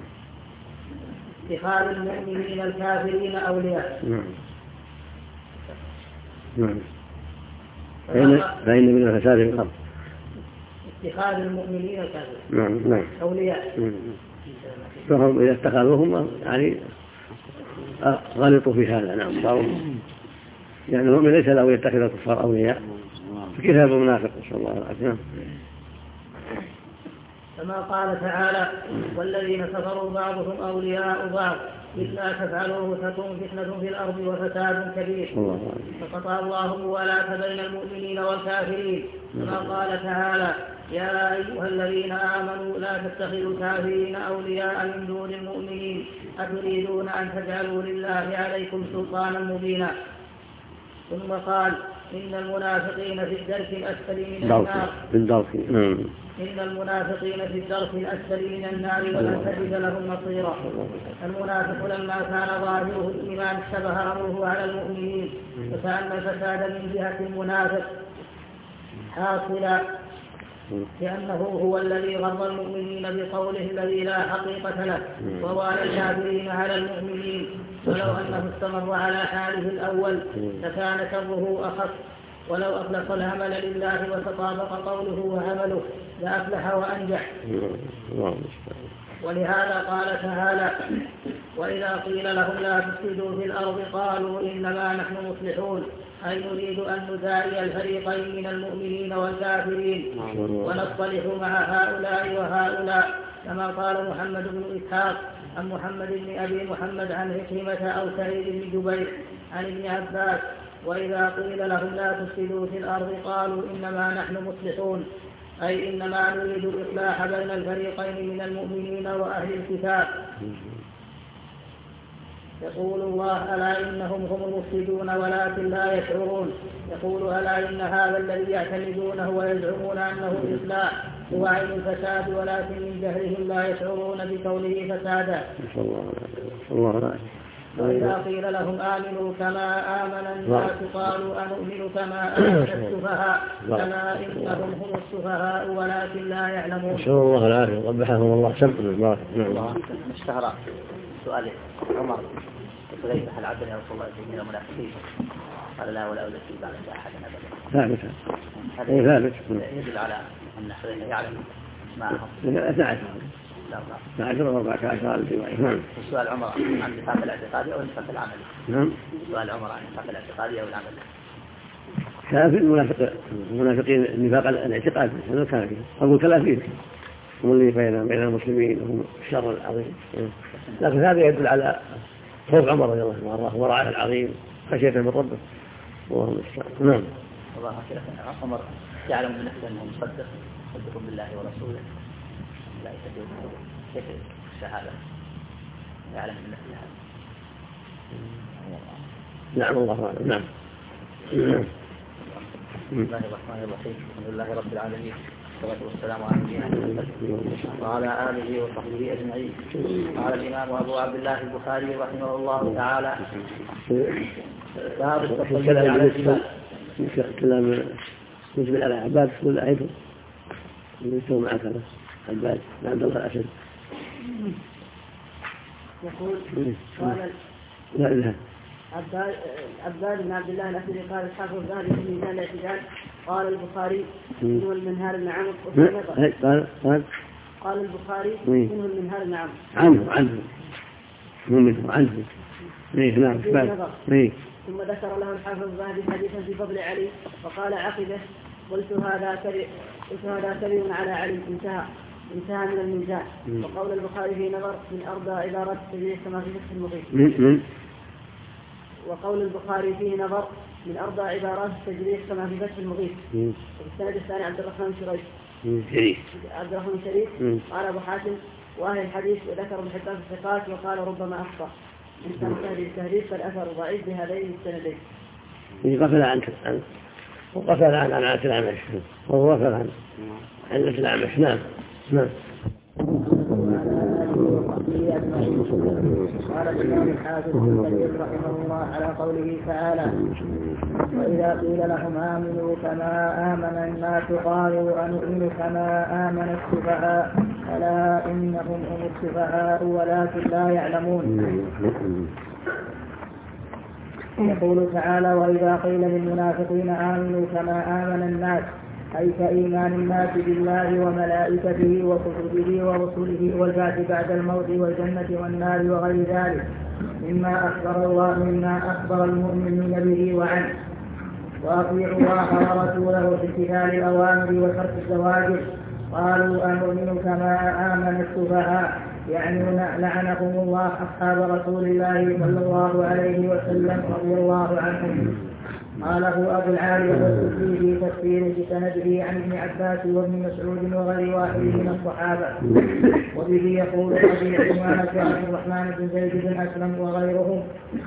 اتخاذ المؤمنين الكافرين أولياء. فإن من الفساد في الأرض اتخاذ المؤمنين الكافرين أولياء. فهم إذا اتخذوهم يعني غلطوا في هذا. نعم صاروا يعني المؤمن ليس له يتخذ الكفار أولياء فكتاب المنافق صلى الله عليه وسلم. كما قال تعالى والذين كفروا بعضهم أولياء بعض إلا تفعلوه تكون فتنة في الأرض وفساد كبير. فقطع الله الموالاة بين المؤمنين والكافرين كما قال تعالى يا أيها الذين آمنوا لا تتخذوا الكافرين أولياء من دون المؤمنين أتريدون أن تجعلوا لله عليكم سلطانا مبينا. ثم قال إن المنافقين في الدرك الأسفل من النار إن المنافقين في الدرك الأسفل من النار ولن تجد لهم نصيرا. المنافق لما كان ظاهره الإيمان اشتبه أمره على المؤمنين فكأن الفساد من جهة المنافق حاصلا لأنه هو الذي غر المؤمنين بقوله الذي لا حقيقة له ووالى الكافرين على المؤمنين ولو أنه استمر على حاله الأول لكان شره أخف ولو أخلص العمل لله وتطابق قوله وعمله لأفلح وأنجح. ولهذا قال تعالى وإذا قيل لهم لا تفسدوا في الأرض قالوا إنما نحن مصلحون أي نريد أن نداري الفريقين من المؤمنين والكافرين ونصطلح مع هؤلاء وهؤلاء كما قال محمد بن إسحاق عن محمد بن أبي محمد عن عكرمة أو سعيد بن جبير عن ابن عباس وإذا قيل لهم لا تفسدوا في الأرض قالوا إنما نحن مصلحون أي إنما نريد الإصلاح بين الفريقين من المؤمنين وأهل الكتاب. يقول الله ألا إنهم هم المفسدون ولكن لا يشعرون. يقول ألا إن هذا الذي يعتمدونه ويزعمون أنه الإصلاح هو عين الفساد ولكن من جهلهم لا يشعرون بكونه فسادا. وإذا قيل لهم آمنوا كما آمن الناس قالوا أنؤمن كما آمن السفهاء كما إنهم هم السفهاء ولكن لا يعلمون. نسأل الله العافية ربحهم الله سبحانه الله. اشتهر سؤال عمر وكيف هل عبد يا رسول الله من المنافقين قال لا ولا أولئك بعد أحد أبدا. ثابت يدل على أن حذيفة يعلم معهم. فعشر 14 الرواية. السؤال عمر عن النفاق الاعتقادي أو النفاق العملي؟ نعم. السؤال عمر عن النفاق الاعتقادي أو العملي؟ كان في المنافقين النفاق الاعتقادي هذا كان فيه أقول كلافين هم اللي بين المسلمين هم الشر العظيم لكن هذا يدل على خوف عمر رضي الله عنه ورعاه العظيم خشية من ربه والله المستعان. نعم. الله عمر يعلم من نفسه أنه مصدق بالله ورسوله لا يستطيع كيف الشهادة يعلم من نفسه هذا. نعم الله أعلم. نعم. بسم الله الرحمن الرحيم الحمد لله رب العالمين والصلاة والسلام على نبينا محمد وعلى آله وصحبه أجمعين. قال الإمام أبو عبد الله البخاري رحمه الله تعالى باب التصديق على الجبال. كلام يجب على عباد كل أيضا يسوي معك هذا عباد عبد الله الأسد يقول قال لا إله عباد بن عبد الله الأسدي قال الحافظ الذهبي في ميزان الاعتدال قال البخاري منه المنهار بن عمرو قال البخاري منه المنهار بن عمرو عنه نعم ثم ذكر له الحافظ الذهبي حديثا في فضل علي وقال عقبه قلت هذا كبير على علي انتهى من الميزان. وقول البخاري في نظر من أربع عبارات التجريح كما في فتح المغيث. وقول البخاري فيه نظر من أربع عبارات التجريح كما في فتح المغيث. السند الثاني عبد الرحمن شريف قال أبو حاتم وأهل الحديث وذكر ابن حبان في الثقات وقال ربما أخطأ إن كان التهذيب فالأثر ضعيف بهذين السندين. وقفل عن عنعة الأعمش وهو وقفل عن عنعة الأعمش. نعم. قال الإمام الحافظ ابن كثير رحمه الله على قوله تعالى وإذا قيل لهم آمنوا كما آمن الناس قالوا أنؤمن كما آمن السفهاء ألا إنهم هم السفهاء ولكن لا يعلمون. يقول تعالى: وإذا قيل للمنافقين آمنوا كما آمن الناس، أي كإيمان الناس بالله وملائكته وكتبه ورسله والبعث بعد الموت والجنة والنار وغير ذلك مما أخبر المؤمنين به وعنه، وأطيعوا الله ورسوله في امتثال الأوامر وترك الزواجر، قالوا أنؤمن كما آمن السفهاء، يعني لعنهم الله أصحاب رسول الله صلى الله عليه وسلم رضي الله عنهم. قاله أبو العالي والسدي في تفسير بسنده عن ابن عباس وابن مسعود وغير واحد من الصحابة، وبه يقول أبي عثمان عبد الرحمن بن زيد بن أسلم وغيرهم،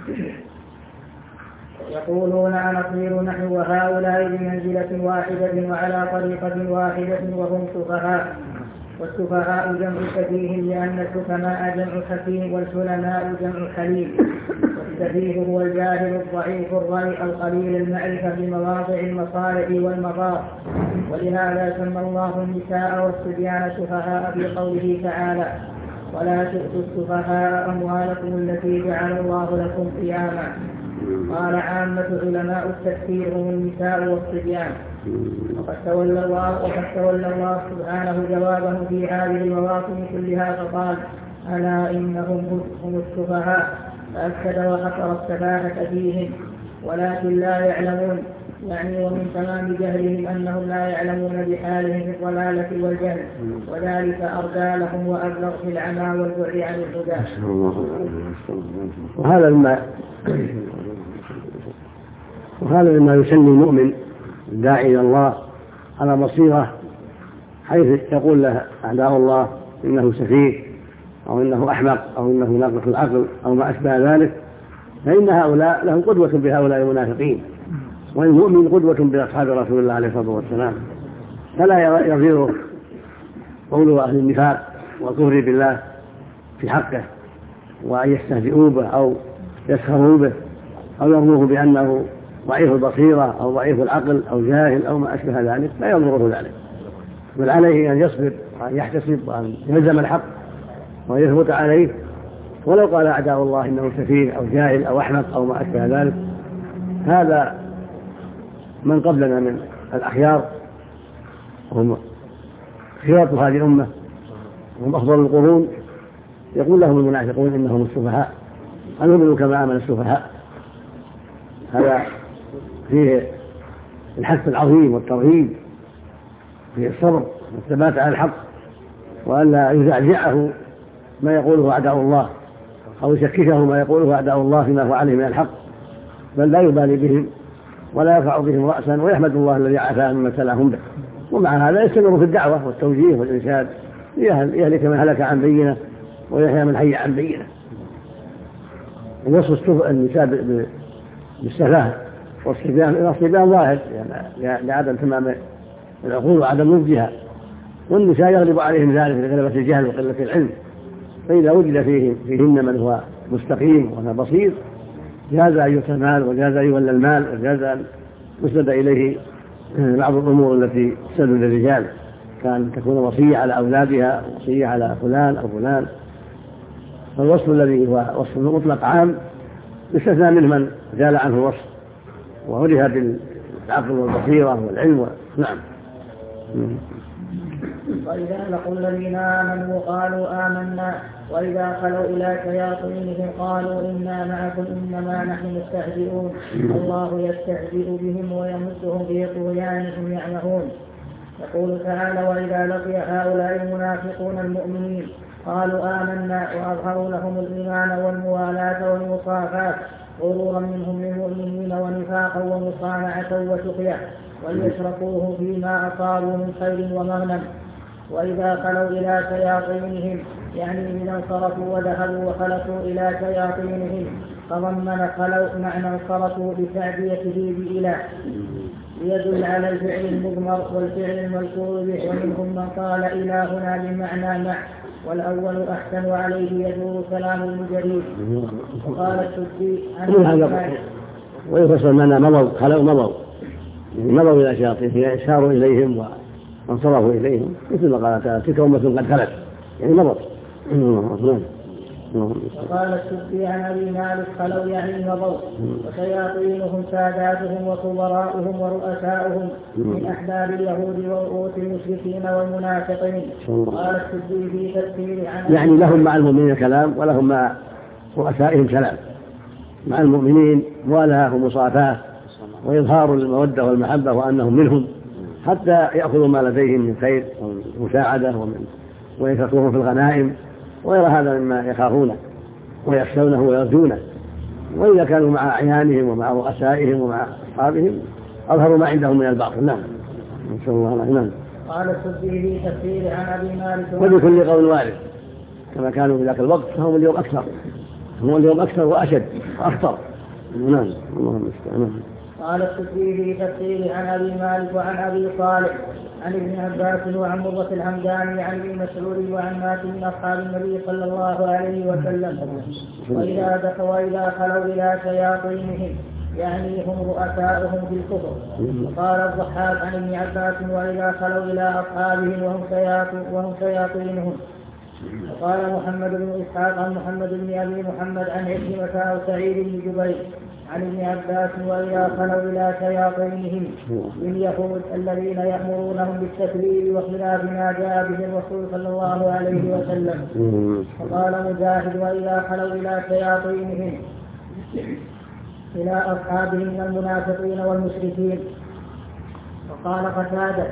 يقولون أنصير نحن وهؤلاء بمنزلة واحدة وعلى طريقة واحدة وهم سفهاء، والسفهاء جمع سفيه لأن الحكماء جمع حكيم والحلماء جمع حليم، والسفيه هو الجاهل الضعيف الرأي القليل المعرفة بمواضع المصالح والمضار، ولهذا سمى الله النساء والصبيان سفهاء في قوله تعالى: ولا تؤتوا السفهاء أموالكم التي جعل الله لكم قياما. قال عامة علماء التفسير هم النساء والصبيان. وقد تولى الله سبحانه جوابه في هذه المواطن كلها فقال: ألا إنهم هم السفهاء، فأكد وحصر السفاهة فيهم ولكن لا يعلمون، يعني ومن تمام جهلهم أنهم لا يعلمون بحالهم في الضلالة والجهل، وذلك أردى لهم وأبلغ في العمى والبعد عن الهدى. وهذا مما يسمي المؤمن الداعي إلى الله على بصيرة، حيث يقول له أعداء الله إنه سفيه أو إنه أحمق أو إنه ناقص العقل أو ما أشبه ذلك، فإن هؤلاء لهم قدوة بهؤلاء المنافقين، والمؤمن قدوة بأصحاب رسول الله عليه الصلاة والسلام، فلا يضير قول أهل النفاق والكفر بالله في حقه، وأن يستهزئوا به أو يسخروا به أو يرموه بأنه ضعيف البصيرة أو ضعيف العقل أو جاهل أو ما أشبه ذلك، لا يضره ذلك، بل عليه أن يصبر وأن يحتسب وأن يلزم الحق وأن يثبت عليه، ولو قال أعداء الله إنه سفيه أو جاهل أو أحمق أو ما أشبه ذلك. هذا من قبلنا من الأخيار هم خيرة هذه الأمة وهم أفضل القرون، يقول لهم المنافقون إنهم السفهاء، أنؤمن كما آمن السفهاء. هذا فيه الحث العظيم والترغيب، فيه الصبر والثبات على الحق، وألا يزعزعه ما يقوله أعداء الله أو يشككه ما يقوله أعداء الله فيما هو عليه من الحق، بل لا يبالي بهم ولا يرفع بهم رأسا، ويحمد الله الذي عافاه مما ابتلاهم به. ومع هذا يستمر في الدعوة والتوجيه والإرشاد، يهلك من هلك عن بينه ويحيى من حي عن بينه. ووصف النساء بالسفاهة والصبيان ظاهر لعدم تمام العقول وعدم نضجها، والنساء يغلب عليهم ذلك لغلبة الجهل وقلة العلم، فإذا وجد فيهن من هو مستقيم وهو بصير جاز أن يؤتى المال وجاز أن يولى المال وجاز أن يسند إليه بعض الأمور التي تسد للرجال، كان تكون وصية على أولادها، وصية على فلان أو فلان. فالوصف الذي هو وصف مطلق عام يستثنى منه من زال عنه الوصف وعرف بالعقل والبصيرة والعلم. نعم. وإذا لقوا الذين آمنوا قالوا آمنا وإذا خلوا إلى شياطينهم قالوا إنا معكم إنما نحن مستهزئون الله يستهزئ بهم ويمدهم في طغيانهم يعمهون. يقول تعالى: وإذا لقي هؤلاء المنافقون المؤمنين قالوا آمنا وأظهروا لهم الإيمان والموالاة والمصافات غرورا منهم للمؤمنين ونفاقا ومصانعة وسقيا وليشركوه فيما أصابوا من خير ومغنم. وإذا خلوا إلى شياطينهم يعني إذا انصرفوا وذهبوا وخلصوا إلى شياطينهم، فضمن خلوا معنى انصرفوا بتعديته بإله يدل على الفعل المضمر والفعل المذكور به، ومنهم من قال إلهنا بمعنى مع، والأول أحسن وعليه يدور كلام المجرد. وقال السدي ويفسر معنى مضوا، خلوا مضوا يعني مضوا إلى شياطينهم، ساروا إليهم وانصرفوا إليهم، مثل ما قال تعالى: تلك أمة قد خلت، يعني مضت. وقال السدي عن أبي مالك خلوا يعني مضوا وشياطينهم ساداتهم وكبراؤهم ورؤساؤهم من أحباب اليهود ورؤوس المشركين والمنافقين. قال السدي في تفسير عن يعني لهم مع المؤمنين كلام ولهم مع رؤسائهم كلام. مع المؤمنين موالاة ومصافاة وإظهار المودة والمحبة وأنهم منهم حتى يأخذوا ما لديهم من خير ومساعدة وينفقوهم في الغنائم وغير هذا مما يخافونه ويخشونه ويرجونه. وإذا كانوا مع أعيانهم ومع رؤسائهم ومع أصحابهم أظهروا ما عندهم من الباطل. نعم نسأل الله العافية. قال السدي في تفسير عن أبي مالك وبكل قول وارد كما كانوا في ذاك الوقت فهم اليوم أكثر، هم اليوم أكثر وأشد وأخطر. نعم اللهم استعان. قال السدي في تفسير عن أبي مالك وعن أبي صالح عن ابن عباس وعن مرة الهمداني عن ابن مسعود وعن ناس من أصحاب النبي صلى الله عليه وسلم وإذا خلوا إلى شياطينهم يعني هم رؤساؤهم في الكفر. وقال الضحاك عن ابن عباس وإذا خلوا إلى أصحابهم وهم شياطينهم. وقال محمد بن إسحاق عن محمد بن أبي محمد عن عكرمة أو سعيد بن جبير عن ابن عباس وإذا خلوا إلى شياطينهم من يهود الذين يأمرونهم بالتكذيب وخلاف ما جاء به الرسول صلى الله عليه وسلم. وقال مجاهد وإذا خلوا إلى شياطينهم إلى أصحابهم من المنافقين والمشركين. وقال قتادة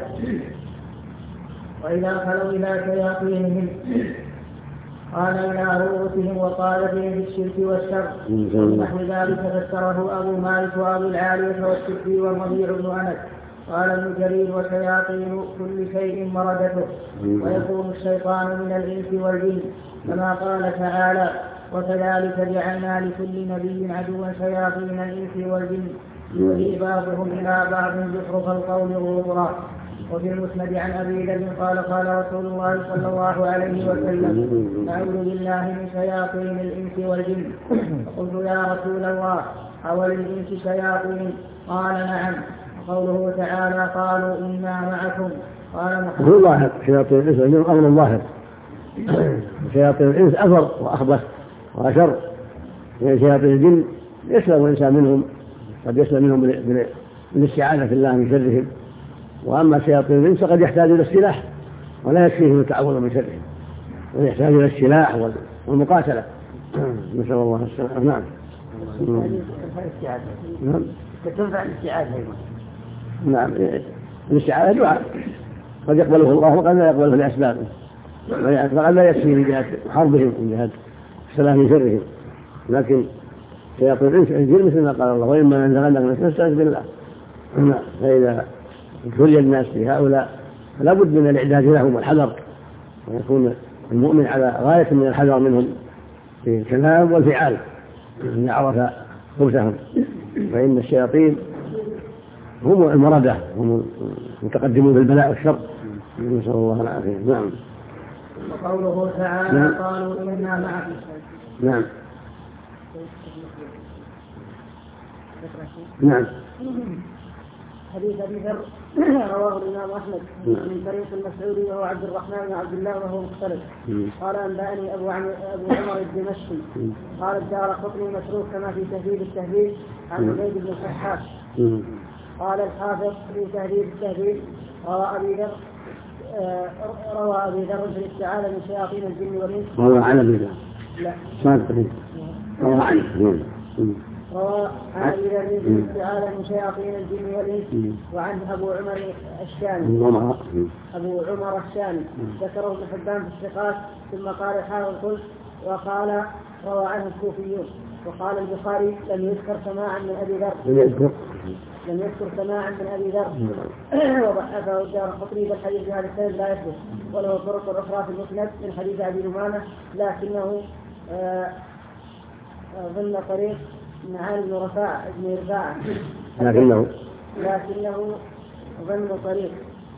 وإذا خلوا إلى شياطينهم قال إلى رؤوسهم وقال بهم بالشرك والشر. ونحو ذلك فسره أبو مالك وأبو العالية والسدي والربيع بن أنس. قال ابن جرير وشياطين كل شيء مردته ويكون الشيطان من الإنس والجن كما قال تعالى وكذلك جعلنا لكل نبي عدوا شياطين الإنس والجن يوحي بعضهم إلى بعض زخرف القول غرورا. وفي المسند عن أبي ذر قال قال رسول الله صلى الله عليه وسلم أعوذ بالله من شياطين الإنس والجن. فقلت يا رسول الله أول الإنس شياطين؟ قال نعم. قوله تعالى قالوا إنا معكم. قال محمد الله شياطين الإنس والجن أمر ظاهر. شياطين الإنس أثر وأخبث وأشر. شياطين الجن يسلم الإنسان منهم قد يسلم منهم بالاستعاذة بالله من شرهم. وأما شياطين الإنس قد يحتاج إلى السلاح ولا يكفيه التعوذ من شرهم ويحتاج إلى السلاح والمقاتلة. نسأل الله السلامة. نعم. نعم. تنفع الاستعاذة أيضا. نعم الاستعاذة دعاء قد يقبله الله وقد لا يقبله لأسبابه فقد لا يكفي من جهة حربهم من جهة السلام من شرهم. لكن شياطين الإنس الجن مثل ما قال الله وإما نزغنك نستعذ بالله. فإذا ابتلي الناس في هؤلاء فلا بد من الإعداد لهم والحذر ويكون المؤمن على غاية من الحذر منهم في الكلام والفعال إن عرف خبثهم. فإن الشياطين هم المردة هم المتقدمون في البلاء والشر. نسأل الله العافية. نعم. وقوله تعالى نعم. قالوا إنا معكم. نعم. نعم. حديث أبي ذر رواه الإمام أحمد من طريق المسعودي وهو عبد الرحمن بن عبد الله وهو مختلف. قال أنبأني أبو عمر الدمشقي قال الدارقطني مسروق كما في تهذيب التهذيب عن زيد بن الصحاح. قال الحافظ في تهذيب التهذيب روى أبي ذر في الاستعاذة من شياطين الجن والإنس. روى عن أبي ذر. لا. روى عنه. روى عن أبي ذر في الاستعاذة من شياطين الجن والإنس. وعن أبو عمر الشامي ذكره ابن حبان في الثقات. ثم قال الحافظ قلت وقال روى عنه الكوفيون. وقال البخاري لم يذكر سماعا من أبي ذر. لم يذكر سماعا من أبي ذر. وضعفه الدارقطني بالحديث بهذا السند لا يثبت وله طرق أخرى في المسند من حديث أبي نمامة لكنه ضمن طريق معان بن رفاعة لكنه ضمن طريق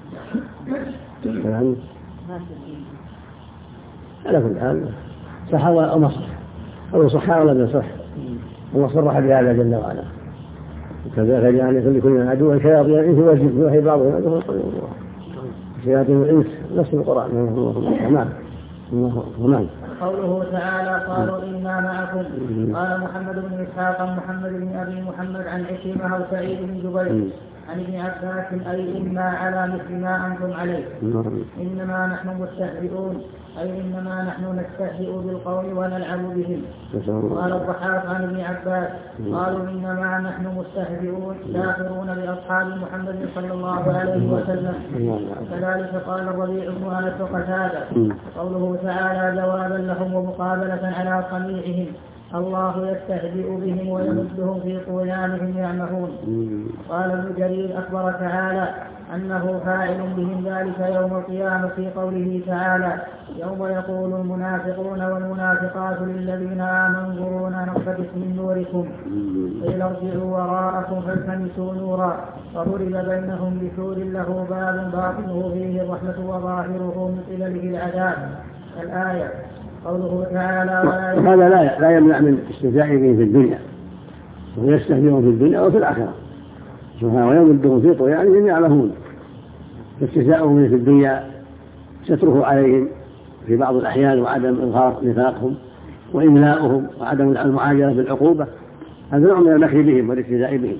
على كل حال صح أو صح أو صح ولا لا صح هو صرح بهذا جل وعلا كذلك يعني كل عدو شياطين الإنس والجن يوحي بعضهم عدو شياطين الإنس نفس القرآن. نعم. قوله تعالى قالوا إنا معكم. قال محمد بن إسحاق محمد بن أبي محمد عن عكرمة أو سعيد بن جبير عن ابن عباس أي إنا على مثل ما أنتم عليه إنما نحن مستهزئون أي إنما نحن نستهزئ بالقوم ونلعب بهم. قال الضحاك عن ابن عباس قالوا إنما نحن مستهزئون ساخرون بأصحاب محمد صلى الله عليه وسلم. كذلك قال الربيع بن أنس وقتادة قوله تعالى جوابا لهم ومقابلة على صنيعهم الله يستهزئ بهم ويمدهم في طغيانهم يعمهون. قال ابن جرير أخبر تعالى أنه فاعل بهم ذلك يوم القيامة في قوله تعالى يوم يقول المنافقون والمنافقات للذين آمنوا انظرونا نقتبس من نوركم قيل ارجعوا وراءكم فالتمسوا نورا فضرب بينهم بسور له باب باطنه فيه الرحمة وظاهره من قبله العذاب. الآية. قوله تعالى هذا لا يمنع من استهزائه به في الدنيا ويستهزئون في الدنيا وفي الآخرة سبحانه ويمدهم في طغيانهم يعمهون. استهزاؤهم في الدنيا ستره عليهم في بعض الأحيان وعدم إظهار نفاقهم وإملاؤهم وعدم المعاجلة بالعقوبة هذا نوع من المكر بهم والاستهزاء بهم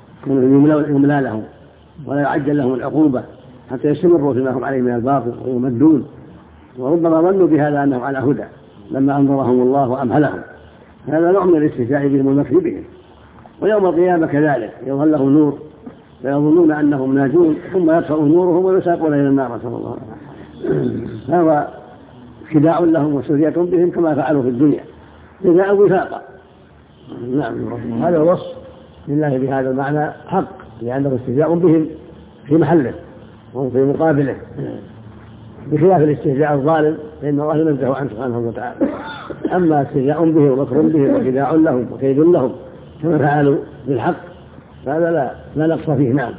يملى لهم ولا يعجل لهم العقوبة حتى يستمروا فيما هم عليه من الباطل ويمدون وربما ظنوا بهذا أنهم على هدى لما أنظرهم الله وأمهلهم. هذا نوع من الاستهزاء بهم والمكر بهم. ويوم القيامة كذلك يظهر لهم نور فيظنون أنهم ناجون ثم يطفئ نورهم ويساقون إلى النار صلى الله عليه وسلم. هذا خداع لهم وسرية بهم كما فعلوا في الدنيا جزاء وفاقا. نعم هذا الوصف لله بهذا المعنى حق لأنه استهزاء بهم في محله وفي مقابله بخلاف الاستهزاء الظالم فإن الله ينزه عنه سبحانه وتعالى. أما استهزاء به ومكر به وخداع لهم وكيد لهم كما فعلوا بالحق فهذا لا نقص فيه. نعم.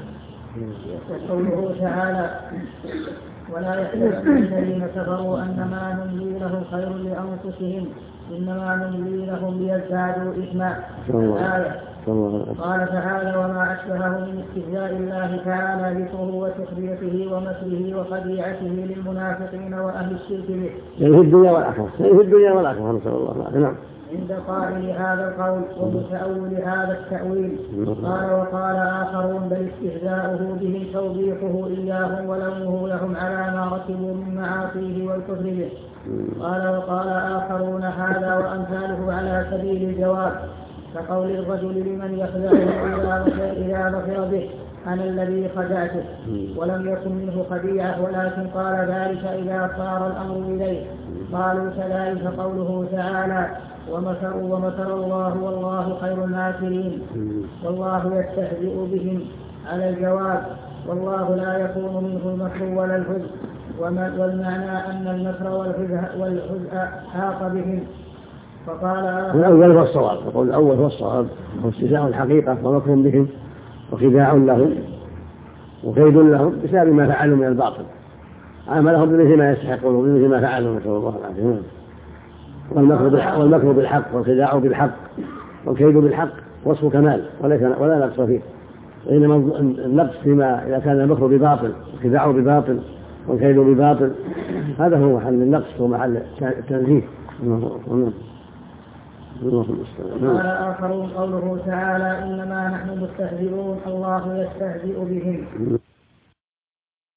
قوله تعالى ولا يحسبن الذين كفروا أنما نملي لهم خير لأنفسهم إنما نملي لهم ليزدادوا إثما. الآية. قال تعالى وما أشبهه من استهزاء الله تعالى ذكره وتخريته ومكره وخديعته للمنافقين وأهل الشرك به في الدنيا والآخرة نسأل الله العافية. نعم. عند قائل هذا القول ومتأول هذا التأويل. قال وقال آخرون بل استهزاؤه به توبيخه إياهم ولومه لهم على ما ركبوا من معاصيه والكفر به. قال وقال آخرون هذا وأمثاله على سبيل الجواب كقول الرجل لمن يخدعه إذا ظفر به أنا الذي خدعته ولم يكن منه خديعة ولكن قال ذلك إذا صار الأمر إليه. قالوا كذلك قوله تعالى ومكر الله والله خير الماكرين والله يستهزئ بهم على الجواب والله لا يكون منه المكر ولا الهزء والمعنى أن المكر والهزء حاق بهم. فقال الأول هو الصواب. يقول الأول هو الصواب واستهزاء الحقيقة ومكر بهم وخداع لهم وكيد لهم بسبب ما فعلوا من الباطل عاملهم بمثل ما يستحقون وبمثل ما فعلوا نسأل الله العافية. والمكر بالحق والخداع بالحق والكيد بالحق وصف كمال ولا نقص فيه. وإنما النقص فيما إذا كان المكر بباطل والخداع بباطل والكيد بباطل هذا هو محل النقص ومحل التنزيه. قال آخرون قوله تعالى إنما نحن مستهزئون الله يستهزئ بهم